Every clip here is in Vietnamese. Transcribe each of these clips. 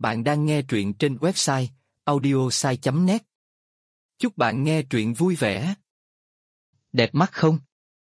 Bạn đang nghe truyện trên website audiosai.net. Chúc bạn nghe truyện vui vẻ. Đẹp mắt không?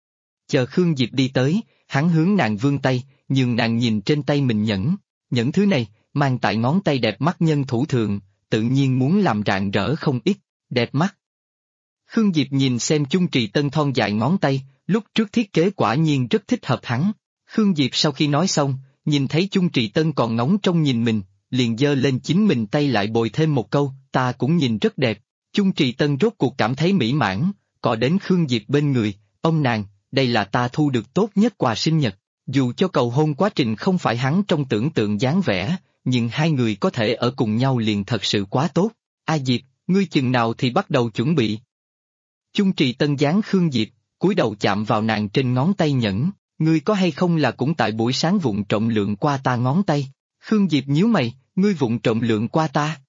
Chờ Khương Diệp đi tới, hắn hướng nàng vươn tay, nhưng nàng nhìn trên tay mình nhẫn thứ này, mang tại ngón tay đẹp mắt nhân thủ thường, tự nhiên muốn làm rạng rỡ không ít, đẹp mắt. Khương Diệp nhìn xem Chung Trì Tân thon dài ngón tay, lúc trước thiết kế quả nhiên rất thích hợp hắn. Khương Diệp sau khi nói xong, nhìn thấy Chung Trì Tân còn ngóng trông nhìn mình, liền giơ lên chính mình tay lại bồi thêm một câu, ta cũng nhìn rất đẹp. Chung Trì Tân rốt cuộc cảm thấy mỹ mãn, cọ đến Khương Diệp bên người, ông nàng, đây là ta thu được tốt nhất quà sinh nhật. Dù cho cầu hôn quá trình không phải hắn trong tưởng tượng dáng vẻ, nhưng hai người có thể ở cùng nhau liền thật sự quá tốt. A Diệp, ngươi chừng nào thì bắt đầu chuẩn bị? Chung Trì Tân dáng Khương Diệp, cúi đầu chạm vào nàng trên ngón tay nhẫn, ngươi có hay không là cũng tại buổi sáng vụng trộm lượn qua ta ngón tay. Khương Diệp nhíu mày, ngươi vụng trộm lượn qua ta.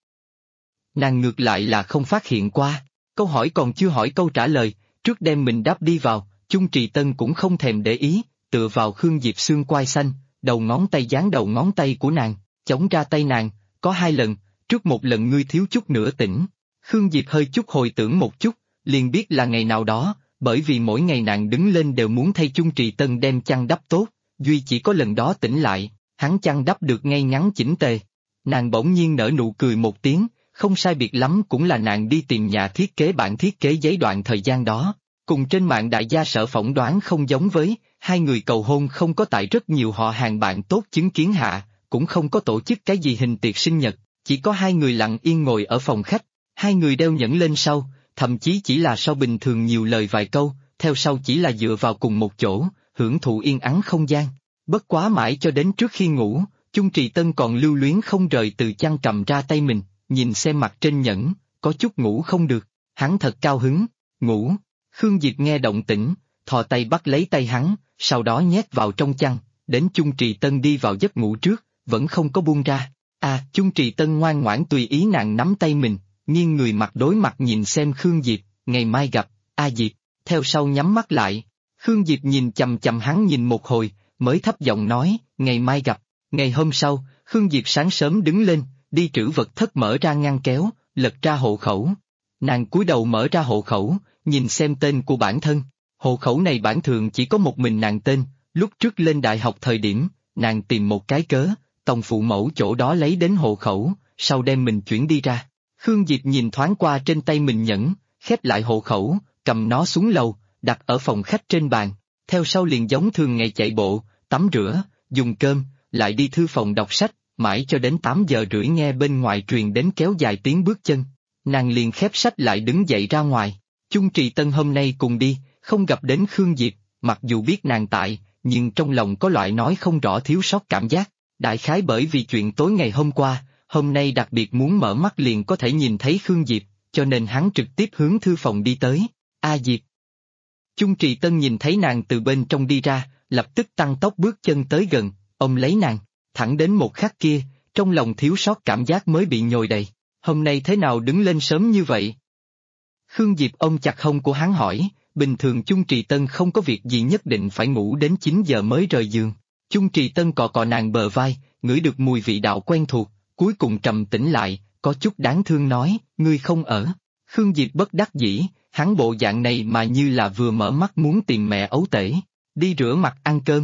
Nàng ngược lại là không phát hiện qua, câu hỏi còn chưa hỏi câu trả lời, trước đem mình đáp đi vào, Chung Trì Tân cũng không thèm để ý, tựa vào Khương Diệp xương quai xanh, đầu ngón tay dán đầu ngón tay của nàng, chống ra tay nàng, có hai lần, trước một lần ngươi thiếu chút nữa tỉnh. Khương Diệp hơi chút hồi tưởng một chút, liền biết là ngày nào đó, bởi vì mỗi ngày nàng đứng lên đều muốn thay Chung Trì Tân đem chăn đắp tốt, duy chỉ có lần đó tỉnh lại, hắn chăn đắp được ngay ngắn chỉnh tề. Nàng bỗng nhiên nở nụ cười một tiếng, không sai biệt lắm cũng là nàng đi tìm nhà thiết kế bản thiết kế giấy đoạn thời gian đó. Cùng trên mạng đại gia sở phỏng đoán không giống với, hai người cầu hôn không có tại rất nhiều họ hàng bạn tốt chứng kiến hạ, cũng không có tổ chức cái gì hình tiệc sinh nhật, chỉ có hai người lặng yên ngồi ở phòng khách, hai người đeo nhẫn lên sau, thậm chí chỉ là sau bình thường nhiều lời vài câu, theo sau chỉ là dựa vào cùng một chỗ, hưởng thụ yên ắng không gian. Bất quá mãi cho đến trước khi ngủ, Chung Trì Tân còn lưu luyến không rời từ chăn cầm ra tay mình, nhìn xem mặt trên nhẫn, có chút ngủ không được, hắn thật cao hứng, ngủ. Khương Diệp nghe động tĩnh, thò tay bắt lấy tay hắn, sau đó nhét vào trong chăn, đến Chung Trì Tân đi vào giấc ngủ trước, vẫn không có buông ra. Chung Trì Tân ngoan ngoãn tùy ý nàng nắm tay mình, nghiêng người mặt đối mặt nhìn xem Khương Diệp, ngày mai gặp, Diệp, theo sau nhắm mắt lại. Khương Diệp nhìn chằm chằm hắn nhìn một hồi, mới thấp giọng nói, ngày mai gặp. Ngày hôm sau, Khương Diệp sáng sớm đứng lên, đi trữ vật thất mở ra ngăn kéo, lật ra hộ khẩu. Nàng cúi đầu mở ra hộ khẩu, nhìn xem tên của bản thân. Hộ khẩu này bản thường chỉ có một mình nàng tên, lúc trước lên đại học thời điểm, nàng tìm một cái cớ, tòng phụ mẫu chỗ đó lấy đến hộ khẩu, sau đem mình chuyển đi ra. Khương Diệp nhìn thoáng qua trên tay mình nhẫn, khép lại hộ khẩu, cầm nó xuống lầu, đặt ở phòng khách trên bàn, theo sau liền giống thường ngày chạy bộ, tắm rửa, dùng cơm, lại đi thư phòng đọc sách, mãi cho đến 8 giờ rưỡi nghe bên ngoài truyền đến kéo dài tiếng bước chân. Nàng liền khép sách lại đứng dậy ra ngoài. Chung Trì Tân hôm nay cùng đi, không gặp đến Khương Diệp, mặc dù biết nàng tại, nhưng trong lòng có loại nói không rõ thiếu sót cảm giác, đại khái bởi vì chuyện tối ngày hôm qua, hôm nay đặc biệt muốn mở mắt liền có thể nhìn thấy Khương Diệp, cho nên hắn trực tiếp hướng thư phòng đi tới. Diệp. Chung Trì Tân nhìn thấy nàng từ bên trong đi ra, lập tức tăng tốc bước chân tới gần, ôm lấy nàng, thẳng đến một khắc kia, trong lòng thiếu sót cảm giác mới bị nhồi đầy. Hôm nay thế nào đứng lên sớm như vậy? Khương Diệp ôm chặt hông của hắn hỏi, bình thường Chung Trì Tân không có việc gì nhất định phải ngủ đến 9 giờ mới rời giường. Chung Trì Tân cọ cọ nàng bờ vai, ngửi được mùi vị đạo quen thuộc, cuối cùng trầm tĩnh lại, có chút đáng thương nói, ngươi không ở. Khương Diệp bất đắc dĩ, hắn bộ dạng này mà như là vừa mở mắt muốn tìm mẹ ấu tể, đi rửa mặt ăn cơm.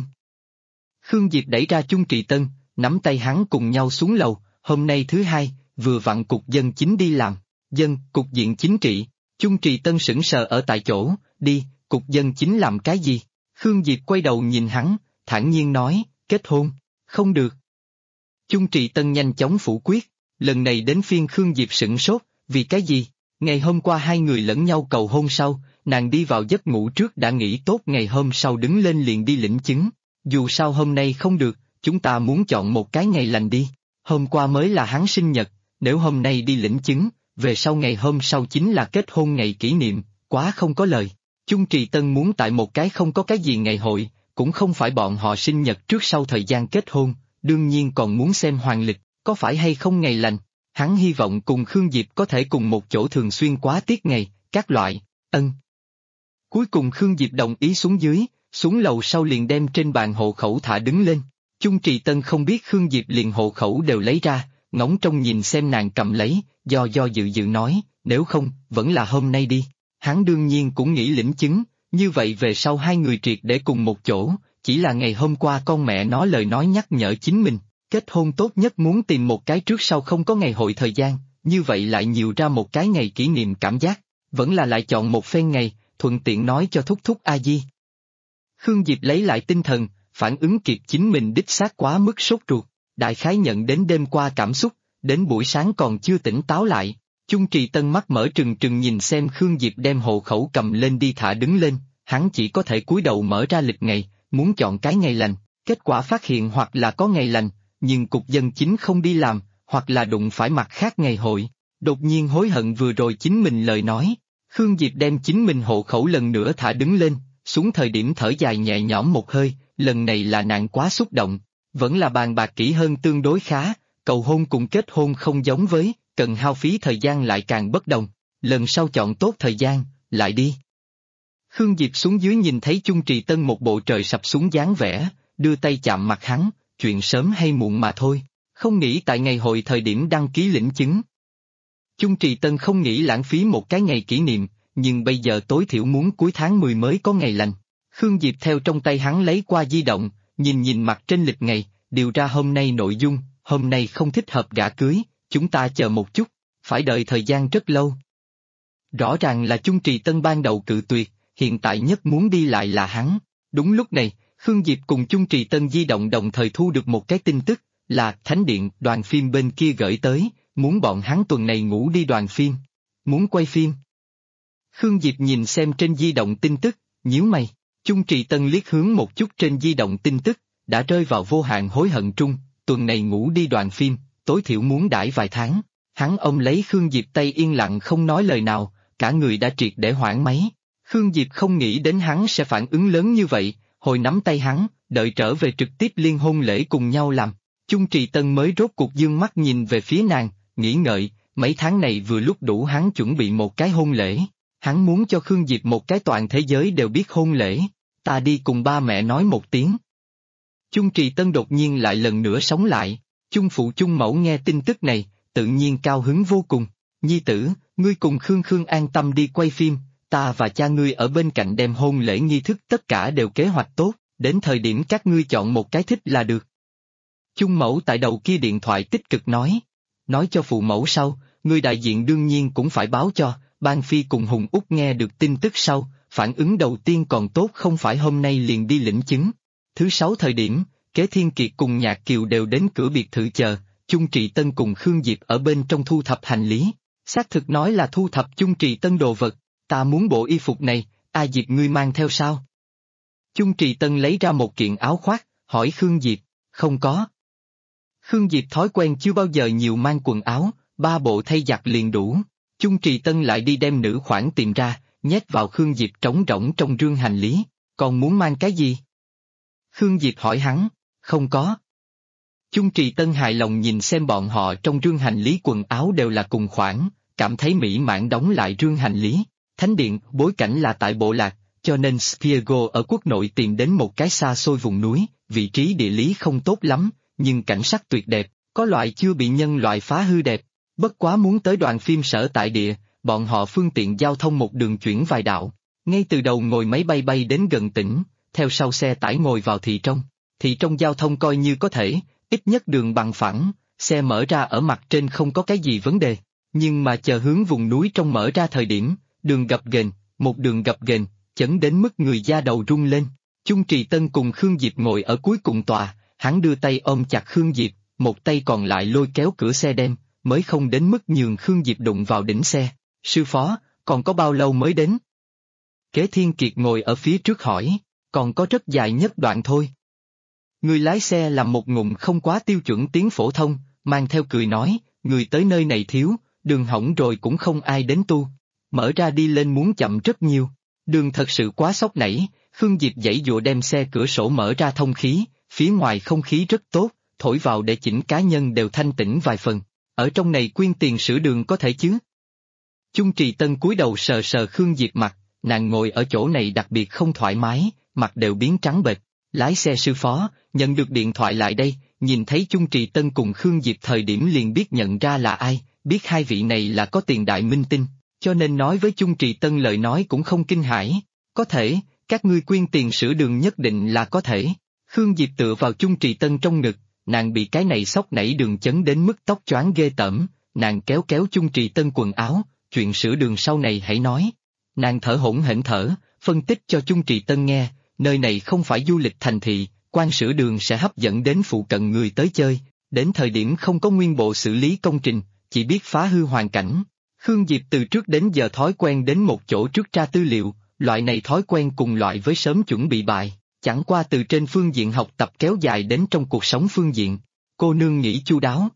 Khương Diệp đẩy ra Chung Trì Tân, nắm tay hắn cùng nhau xuống lầu, hôm nay thứ hai, vừa vặn cục dân chính đi làm, cục diện chính trị. Chung Trì Tân sững sờ ở tại chỗ, đi, cục dân chính làm cái gì? Khương Diệp quay đầu nhìn hắn, thản nhiên nói, kết hôn, không được. Chung Trì Tân nhanh chóng phủ quyết, lần này đến phiên Khương Diệp sửng sốt, vì cái gì? Ngày hôm qua hai người lẫn nhau cầu hôn sau, nàng đi vào giấc ngủ trước đã nghĩ tốt ngày hôm sau đứng lên liền đi lĩnh chứng. Dù sao hôm nay không được, chúng ta muốn chọn một cái ngày lành đi. Hôm qua mới là hắn sinh nhật, nếu hôm nay đi lĩnh chứng, về sau ngày hôm sau chính là kết hôn ngày kỷ niệm, quá không có lời. Chung Trì Tân muốn tại một cái không có cái gì ngày hội, cũng không phải bọn họ sinh nhật trước sau thời gian kết hôn, đương nhiên còn muốn xem hoàng lịch, có phải hay không ngày lành. Hắn hy vọng cùng Khương Diệp có thể cùng một chỗ thường xuyên quá tiết ngày, các loại, Cuối cùng Khương Diệp đồng ý xuống dưới, xuống lầu sau liền đem trên bàn hộ khẩu thả đứng lên. Chung Trì Tân không biết Khương Diệp liền hộ khẩu đều lấy ra, ngóng trông nhìn xem nàng cầm lấy, do dự dự nói, nếu không, vẫn là hôm nay đi. Hắn đương nhiên cũng nghĩ lĩnh chứng, như vậy về sau hai người triệt để cùng một chỗ, chỉ là ngày hôm qua con mẹ nó lời nói nhắc nhở chính mình, kết hôn tốt nhất muốn tìm một cái trước sau không có ngày hội thời gian, như vậy lại nhiều ra một cái ngày kỷ niệm cảm giác, vẫn là lại chọn một phen ngày, thuận tiện nói cho thúc thúc A Di. Khương Diệp lấy lại tinh thần, phản ứng kịp chính mình đích xác quá mức sốt ruột, đại khái nhận đến đêm qua cảm xúc, đến buổi sáng còn chưa tỉnh táo lại. Chung Trì Tân mắt mở trừng trừng nhìn xem Khương Diệp đem hộ khẩu cầm lên đi thả đứng lên, hắn chỉ có thể cúi đầu mở ra lịch ngày, muốn chọn cái ngày lành, kết quả phát hiện hoặc là có ngày lành, nhưng cục dân chính không đi làm, hoặc là đụng phải mặt khác ngày hội, đột nhiên hối hận vừa rồi chính mình lời nói. Khương Diệp đem chính mình hộ khẩu lần nữa thả đứng lên, xuống thời điểm thở dài nhẹ nhõm một hơi, lần này là nàng quá xúc động, vẫn là bàn bạc kỹ hơn tương đối khá, cầu hôn cùng kết hôn không giống với, cần hao phí thời gian lại càng bất đồng, lần sau chọn tốt thời gian, lại đi. Khương Diệp xuống dưới nhìn thấy Chung Trì Tân một bộ trời sập xuống dáng vẻ, đưa tay chạm mặt hắn, chuyện sớm hay muộn mà thôi, không nghĩ tại ngày hội thời điểm đăng ký lĩnh chứng. Chung Trì Tân không nghĩ lãng phí một cái ngày kỷ niệm, nhưng bây giờ tối thiểu muốn cuối tháng 10 mới có ngày lành. Khương Diệp theo trong tay hắn lấy qua di động, nhìn mặt trên lịch ngày, điều ra hôm nay nội dung, hôm nay không thích hợp gả cưới, chúng ta chờ một chút, phải đợi thời gian rất lâu. Rõ ràng là Chung Trì Tân ban đầu cự tuyệt, hiện tại nhất muốn đi lại là hắn. Đúng lúc này, Khương Diệp cùng Chung Trì Tân di động đồng thời thu được một cái tin tức, là Thánh Điện đoàn phim bên kia gửi tới, muốn bọn hắn tuần này ngủ đi đoàn phim, muốn quay phim. Khương Diệp nhìn xem trên di động tin tức, nhíu mày, Chung Trì Tân liếc hướng một chút trên di động tin tức, đã rơi vào vô hạn hối hận trung, tuần này ngủ đi đoàn phim, tối thiểu muốn đãi vài tháng. Hắn ôm lấy Khương Diệp tay yên lặng không nói lời nào, cả người đã triệt để hoảng máy. Khương Diệp không nghĩ đến hắn sẽ phản ứng lớn như vậy, hồi nắm tay hắn, đợi trở về trực tiếp liên hôn lễ cùng nhau làm. Chung Trì Tân mới rốt cuộc dương mắt nhìn về phía nàng, nghĩ ngợi, mấy tháng này vừa lúc đủ hắn chuẩn bị một cái hôn lễ. Hắn muốn cho Khương Diệp một cái toàn thế giới đều biết hôn lễ, ta đi cùng ba mẹ nói một tiếng. Chung Trì Tân đột nhiên lại lần nữa sống lại, Chung phụ Chung mẫu nghe tin tức này, tự nhiên cao hứng vô cùng. Nhi tử, ngươi cùng Khương an tâm đi quay phim, ta và cha ngươi ở bên cạnh đem hôn lễ nghi thức tất cả đều kế hoạch tốt, đến thời điểm các ngươi chọn một cái thích là được. Chung mẫu tại đầu kia điện thoại tích cực nói cho phụ mẫu sau, người đại diện đương nhiên cũng phải báo cho. Ban Phi cùng Hùng Úc nghe được tin tức sau, phản ứng đầu tiên còn tốt không phải hôm nay liền đi lĩnh chứng. Thứ 6 thời điểm, Kế Thiên Kiệt cùng Nhạc Kiều đều đến cửa biệt thự chờ, Chung Trì Tân cùng Khương Diệp ở bên trong thu thập hành lý. Xác thực nói là thu thập Chung Trì Tân đồ vật, ta muốn bộ y phục này, A Diệp ngươi mang theo sao? Chung Trì Tân lấy ra một kiện áo khoác, hỏi Khương Diệp, không có. Khương Diệp thói quen chưa bao giờ nhiều mang quần áo, 3 bộ thay giặt liền đủ. Chung Trì Tân lại đi đem nữ khoản tìm ra, nhét vào Khương Diệp trống rỗng trong rương hành lý, còn muốn mang cái gì? Khương Diệp hỏi hắn, không có. Chung Trì Tân hài lòng nhìn xem bọn họ trong rương hành lý quần áo đều là cùng khoản, cảm thấy mỹ mãn đóng lại rương hành lý. Thánh Điện, bối cảnh là tại bộ lạc, cho nên Spiego ở quốc nội tìm đến một cái xa xôi vùng núi, vị trí địa lý không tốt lắm, nhưng cảnh sắc tuyệt đẹp, có loại chưa bị nhân loại phá hư đẹp. Bất quá muốn tới đoàn phim sở tại địa, bọn họ phương tiện giao thông một đường chuyển vài đạo, ngay từ đầu ngồi máy bay bay đến gần tỉnh, theo sau xe tải ngồi vào thị trong giao thông coi như có thể, ít nhất đường bằng phẳng, xe mở ra ở mặt trên không có cái gì vấn đề, nhưng mà chờ hướng vùng núi trong mở ra thời điểm, đường gập ghềnh, một đường gập ghềnh, chấn đến mức người da đầu rung lên. Chung Trì Tân cùng Khương Diệp ngồi ở cuối cùng tòa, hắn đưa tay ôm chặt Khương Diệp, một tay còn lại lôi kéo cửa xe đem, mới không đến mức nhường Khương Diệp đụng vào đỉnh xe. Sư phó, còn có bao lâu mới đến? Kế Thiên Kiệt ngồi ở phía trước hỏi, còn có rất dài nhất đoạn thôi. Người lái xe làm một ngụm không quá tiêu chuẩn tiếng phổ thông, mang theo cười nói, người tới nơi này thiếu, đường hỏng rồi cũng không ai đến tu. Mở ra đi lên muốn chậm rất nhiều, đường thật sự quá sốc nảy, Khương Diệp giãy dụa đem xe cửa sổ mở ra thông khí, phía ngoài không khí rất tốt, thổi vào để chỉnh cá nhân đều thanh tĩnh vài phần. Ở trong này quyên tiền sửa đường có thể chứ? Chung Trì Tân cúi đầu sờ sờ Khương Diệp mặt, nàng ngồi ở chỗ này đặc biệt không thoải mái, mặt đều biến trắng bệch. Lái xe sư phó, nhận được điện thoại lại đây, nhìn thấy Chung Trì Tân cùng Khương Diệp thời điểm liền biết nhận ra là ai, biết hai vị này là có tiền đại minh tinh, cho nên nói với Chung Trì Tân lời nói cũng không kinh hãi. Có thể, các ngươi quyên tiền sửa đường nhất định là có thể. Khương Diệp tựa vào Chung Trì Tân trong ngực, nàng bị cái này sốc nảy đường chấn đến mức tóc choáng ghê tởm, nàng kéo kéo Chung Trì Tân quần áo, chuyện sửa đường sau này hãy nói. Nàng thở hổn hển thở, phân tích cho Chung Trì Tân nghe, nơi này không phải du lịch thành thị, quan sửa đường sẽ hấp dẫn đến phụ cận người tới chơi, đến thời điểm không có nguyên bộ xử lý công trình, chỉ biết phá hư hoàn cảnh. Khương Diệp từ trước đến giờ thói quen đến một chỗ trước tra tư liệu, loại này thói quen cùng loại với sớm chuẩn bị bài, chẳng qua từ trên phương diện học tập kéo dài đến trong cuộc sống phương diện. Cô nương nghĩ chu đáo.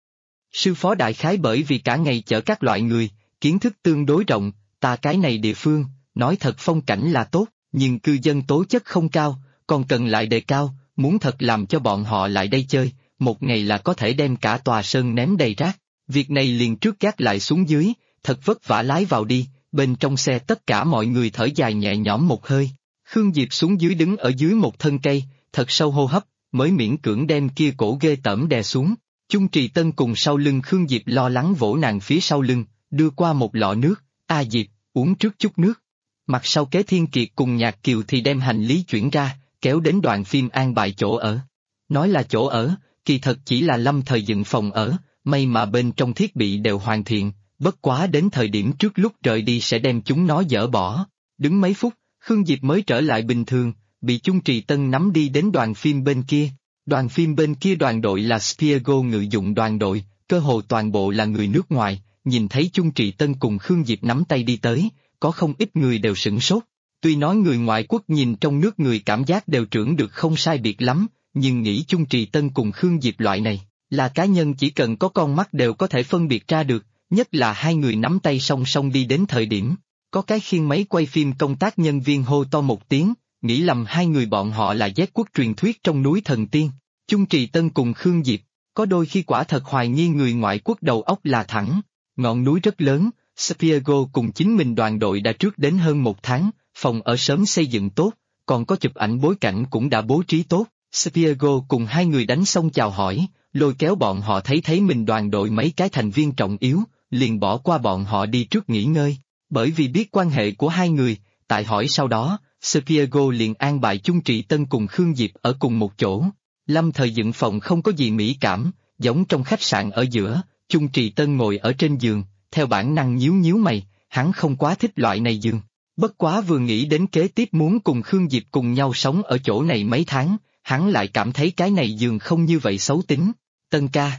Sư phó đại khái bởi vì cả ngày chở các loại người, kiến thức tương đối rộng, ta cái này địa phương, nói thật phong cảnh là tốt, nhưng cư dân tố chất không cao, còn cần lại đề cao, muốn thật làm cho bọn họ lại đây chơi, một ngày là có thể đem cả tòa sơn ném đầy rác. Việc này liền trước gác lại xuống dưới, thật vất vả lái vào đi, bên trong xe tất cả mọi người thở dài nhẹ nhõm một hơi. Khương Diệp xuống dưới đứng ở dưới một thân cây, thật sâu hô hấp, mới miễn cưỡng đem kia cổ ghê tởm đè xuống. Chung Trì Tân cùng sau lưng Khương Diệp lo lắng vỗ nàng phía sau lưng, đưa qua một lọ nước, a Diệp, uống trước chút nước. Mặt sau Kế Thiên Kiệt cùng Nhạc Kiều thì đem hành lý chuyển ra, kéo đến đoàn phim an bài chỗ ở. Nói là chỗ ở, kỳ thật chỉ là lâm thời dựng phòng ở, may mà bên trong thiết bị đều hoàn thiện, bất quá đến thời điểm trước lúc rời đi sẽ đem chúng nó dỡ bỏ. Đứng mấy phút, Khương Diệp mới trở lại bình thường, bị Chung Trì Tân nắm đi đến đoàn phim bên kia. Đoàn phim bên kia đoàn đội là Spiego ngự dụng đoàn đội, cơ hồ toàn bộ là người nước ngoài, nhìn thấy Chung Trì Tân cùng Khương Diệp nắm tay đi tới, có không ít người đều sửng sốt. Tuy nói người ngoại quốc nhìn trong nước người cảm giác đều trưởng được không sai biệt lắm, nhưng nghĩ Chung Trì Tân cùng Khương Diệp loại này, là cá nhân chỉ cần có con mắt đều có thể phân biệt ra được, nhất là hai người nắm tay song song đi đến thời điểm. Có cái khiêng máy quay phim công tác nhân viên hô to một tiếng, nghĩ lầm hai người bọn họ là giác quốc truyền thuyết trong núi thần tiên. Chung Trì Tân cùng Khương Diệp, có đôi khi quả thật hoài nghi người ngoại quốc đầu óc là thẳng. Ngọn núi rất lớn, Spiego cùng chính mình đoàn đội đã trước đến hơn một tháng, phòng ở sớm xây dựng tốt, còn có chụp ảnh bối cảnh cũng đã bố trí tốt. Spiego cùng hai người đánh xong chào hỏi, lôi kéo bọn họ thấy mình đoàn đội mấy cái thành viên trọng yếu, liền bỏ qua bọn họ đi trước nghỉ ngơi. Bởi vì biết quan hệ của hai người, tại hỏi sau đó, Spiego liền an bài Chung Trì Tân cùng Khương Diệp ở cùng một chỗ. Lâm thời dựng phòng không có gì mỹ cảm, giống trong khách sạn ở giữa, Chung Trì Tân ngồi ở trên giường, theo bản năng nhíu nhíu mày, hắn không quá thích loại này giường. Bất quá vừa nghĩ đến kế tiếp muốn cùng Khương Diệp cùng nhau sống ở chỗ này mấy tháng, hắn lại cảm thấy cái này giường không như vậy xấu tính. Tân ca.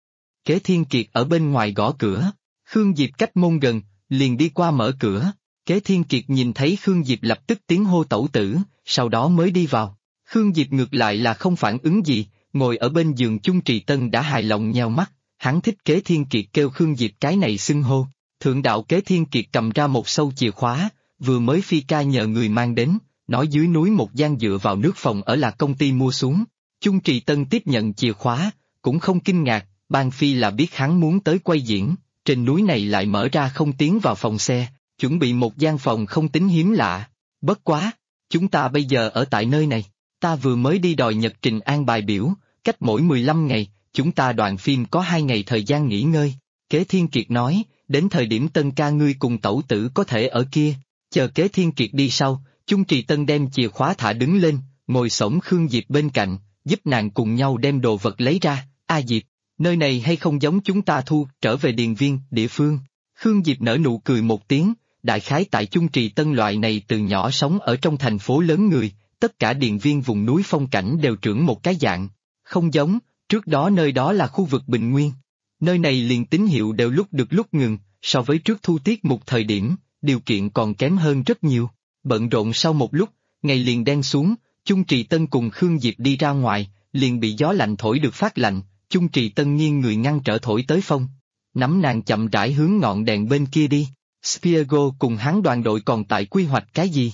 Kế Thiên Kiệt ở bên ngoài gõ cửa, Khương Diệp cách môn gần, liền đi qua mở cửa. Kế Thiên Kiệt nhìn thấy Khương Diệp lập tức tiếng hô tẩu tử, sau đó mới đi vào. Khương Diệp ngược lại là không phản ứng gì, ngồi ở bên giường Chung Trì Tân đã hài lòng nheo mắt, hắn thích Kế Thiên Kiệt kêu Khương Diệp cái này xưng hô. Thượng đạo Kế Thiên Kiệt cầm ra một sâu chìa khóa, vừa mới phi ca nhờ người mang đến, nói dưới núi một gian dựa vào nước phòng ở là công ty mua xuống. Chung Trì Tân tiếp nhận chìa khóa, cũng không kinh ngạc, ban phi là biết hắn muốn tới quay diễn, trên núi này lại mở ra không tiến vào phòng xe, chuẩn bị một gian phòng không tính hiếm lạ. Bất quá, chúng ta bây giờ ở tại nơi này, ta vừa mới đi đòi nhật trình an bài biểu, cách mỗi 15 ngày, chúng ta đoàn phim có 2 ngày thời gian nghỉ ngơi. Kế Thiên Kiệt nói, đến thời điểm Tân ca ngươi cùng tẩu tử có thể ở kia. Chờ Kế Thiên Kiệt đi sau, Chung Trì Tân đem chìa khóa thả đứng lên, ngồi xổm Khương Diệp bên cạnh, giúp nàng cùng nhau đem đồ vật lấy ra. A Diệp, nơi này hay không giống chúng ta thu trở về điền viên, địa phương. Khương Diệp nở nụ cười một tiếng, đại khái tại Chung Trì Tân loại này từ nhỏ sống ở trong thành phố lớn người, tất cả điền viên vùng núi phong cảnh đều trưởng một cái dạng. Không giống, trước đó nơi đó là khu vực bình nguyên. Nơi này liền tín hiệu đều lúc được lúc ngừng, so với trước thu tiết một thời điểm, điều kiện còn kém hơn rất nhiều. Bận rộn sau một lúc, ngày liền đen xuống, Chung Trì Tân cùng Khương Diệp đi ra ngoài, liền bị gió lạnh thổi được phát lạnh, Chung Trì Tân nghiêng người ngăn trở thổi tới phong. Nắm nàng chậm rãi hướng ngọn đèn bên kia đi. Spiego cùng hắn đoàn đội còn tại quy hoạch cái gì?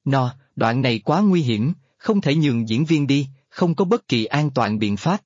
Đoạn này quá nguy hiểm, không thể nhường diễn viên đi, không có bất kỳ an toàn biện pháp.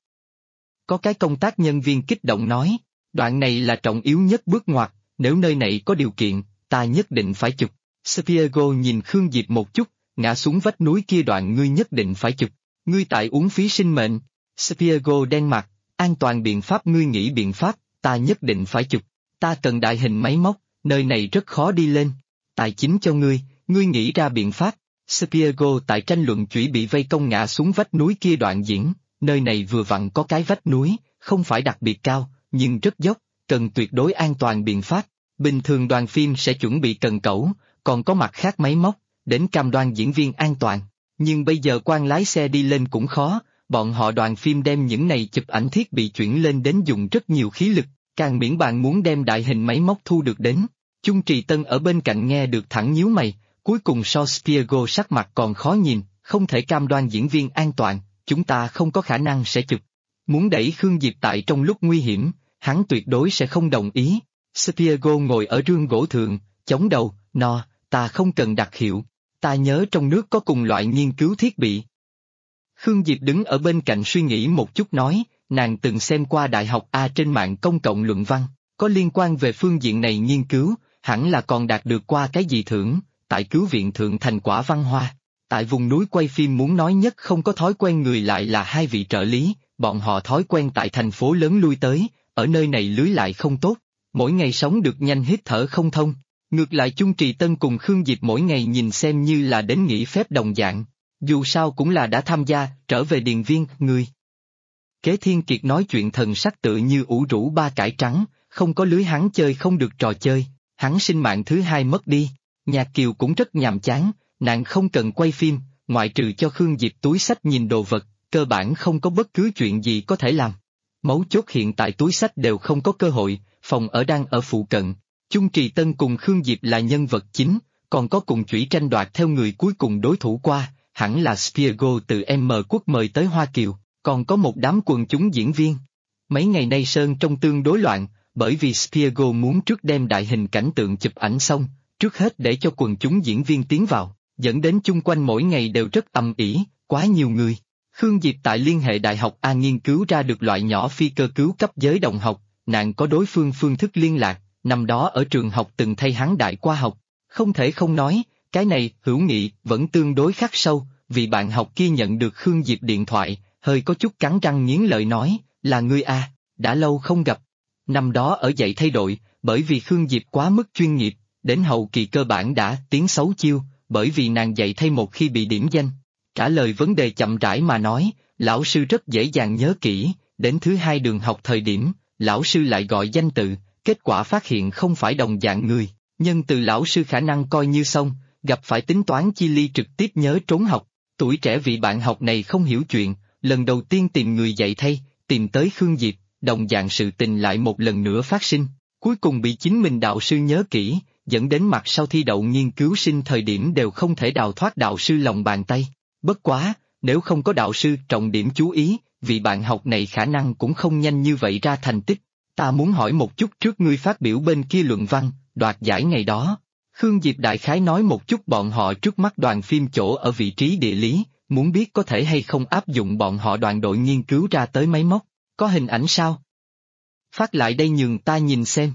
Có cái công tác nhân viên kích động nói, đoạn này là trọng yếu nhất bước ngoặt, nếu nơi này có điều kiện, ta nhất định phải chụp. Spiego nhìn Khương Diệp một chút, ngã xuống vách núi kia đoạn ngươi nhất định phải chụp, ngươi tại uống phí sinh mệnh. Spiego đen mặt, an toàn biện pháp ngươi nghĩ biện pháp, ta nhất định phải chụp. Ta cần đại hình máy móc, nơi này rất khó đi lên. Tài chính cho ngươi nghĩ ra biện pháp. Spiego tại tranh luận chủy bị vây công ngã xuống vách núi kia đoạn diễn, nơi này vừa vặn có cái vách núi, không phải đặc biệt cao, nhưng rất dốc, cần tuyệt đối an toàn biện pháp. Bình thường đoàn phim sẽ chuẩn bị cần cẩu, còn có mặt khác máy móc, đến cam đoan diễn viên an toàn. Nhưng bây giờ quan lái xe đi lên cũng khó, bọn họ đoàn phim đem những này chụp ảnh thiết bị chuyển lên đến dùng rất nhiều khí lực, càng miễn bàn muốn đem đại hình máy móc thu được đến. Chung Trì Tân ở bên cạnh nghe được thẳng nhíu mày, cuối cùng so Spiego sắc mặt còn khó nhìn, không thể cam đoan diễn viên an toàn, chúng ta không có khả năng sẽ chụp. Muốn đẩy Khương Diệp tại trong lúc nguy hiểm, hắn tuyệt đối sẽ không đồng ý. Spiego ngồi ở rương gỗ thượng, chống đầu, ta không cần đặc hiệu, ta nhớ trong nước có cùng loại nghiên cứu thiết bị. Khương Diệp đứng ở bên cạnh suy nghĩ một chút nói, nàng từng xem qua Đại học A trên mạng công cộng luận văn, có liên quan về phương diện này nghiên cứu, hẳn là còn đạt được qua cái gì thưởng, tại cứu viện thượng thành quả văn hoa. Tại vùng núi quay phim muốn nói nhất không có thói quen người lại là hai vị trợ lý, bọn họ thói quen tại thành phố lớn lui tới, ở nơi này lưới lại không tốt, mỗi ngày sống được nhanh hít thở không thông. Ngược lại Chung Trì Tân cùng Khương Diệp mỗi ngày nhìn xem như là đến nghỉ phép đồng dạng, dù sao cũng là đã tham gia, trở về điền viên, người. Kế Thiên Kiệt nói chuyện thần sắc tự như ủ rũ ba cải trắng, không có lưới hắn chơi không được trò chơi, hắn sinh mạng thứ hai mất đi. Nhạc Kiều cũng rất nhàm chán, nàng không cần quay phim, ngoại trừ cho Khương Diệp túi xách nhìn đồ vật, cơ bản không có bất cứ chuyện gì có thể làm. Mấu chốt hiện tại túi xách đều không có cơ hội, phòng ở đang ở phụ cận. Chung Trì Tân cùng Khương Diệp là nhân vật chính, còn có cùng chủy tranh đoạt theo người cuối cùng đối thủ qua, hẳn là Spiego từ M quốc mời tới Hoa Kiều, còn có một đám quần chúng diễn viên. Mấy ngày nay Sơn trong tương đối loạn, bởi vì Spiego muốn trước đem đại hình cảnh tượng chụp ảnh xong, trước hết để cho quần chúng diễn viên tiến vào, dẫn đến chung quanh mỗi ngày đều rất ầm ĩ, quá nhiều người. Khương Diệp tại liên hệ Đại học A nghiên cứu ra được loại nhỏ phi cơ cứu cấp giới đồng học, nàng có đối phương phương thức liên lạc, năm đó ở trường học từng thay hắn đại qua học. Không thể không nói, cái này hữu nghị vẫn tương đối khắc sâu, vì bạn học kia nhận được Khương Diệp điện thoại, hơi có chút cắn răng nghiến lợi nói, là ngươi a, đã lâu không gặp. Năm đó ở dạy thay đội, bởi vì Khương Diệp quá mức chuyên nghiệp, đến hậu kỳ cơ bản đã tiếng xấu chiêu, bởi vì nàng dạy thay một khi bị điểm danh. Trả lời vấn đề chậm rãi mà nói, lão sư rất dễ dàng nhớ kỹ, đến thứ hai đường học thời điểm, lão sư lại gọi danh tự, kết quả phát hiện không phải đồng dạng người, nhân từ lão sư khả năng coi như xong, gặp phải tính toán chi ly trực tiếp nhớ trốn học. Tuổi trẻ vị bạn học này không hiểu chuyện, lần đầu tiên tìm người dạy thay, tìm tới Khương Diệp, đồng dạng sự tình lại một lần nữa phát sinh, cuối cùng bị chính mình đạo sư nhớ kỹ, dẫn đến mặt sau thi đậu nghiên cứu sinh thời điểm đều không thể đào thoát đạo sư lòng bàn tay. Bất quá, nếu không có đạo sư trọng điểm chú ý, vị bạn học này khả năng cũng không nhanh như vậy ra thành tích. Ta muốn hỏi một chút trước ngươi phát biểu bên kia luận văn, đoạt giải ngày đó. Khương Diệp đại khái nói một chút bọn họ trước mắt đoàn phim chỗ ở vị trí địa lý, muốn biết có thể hay không áp dụng bọn họ đoàn đội nghiên cứu ra tới máy móc, có hình ảnh sao? Phát lại đây nhường ta nhìn xem.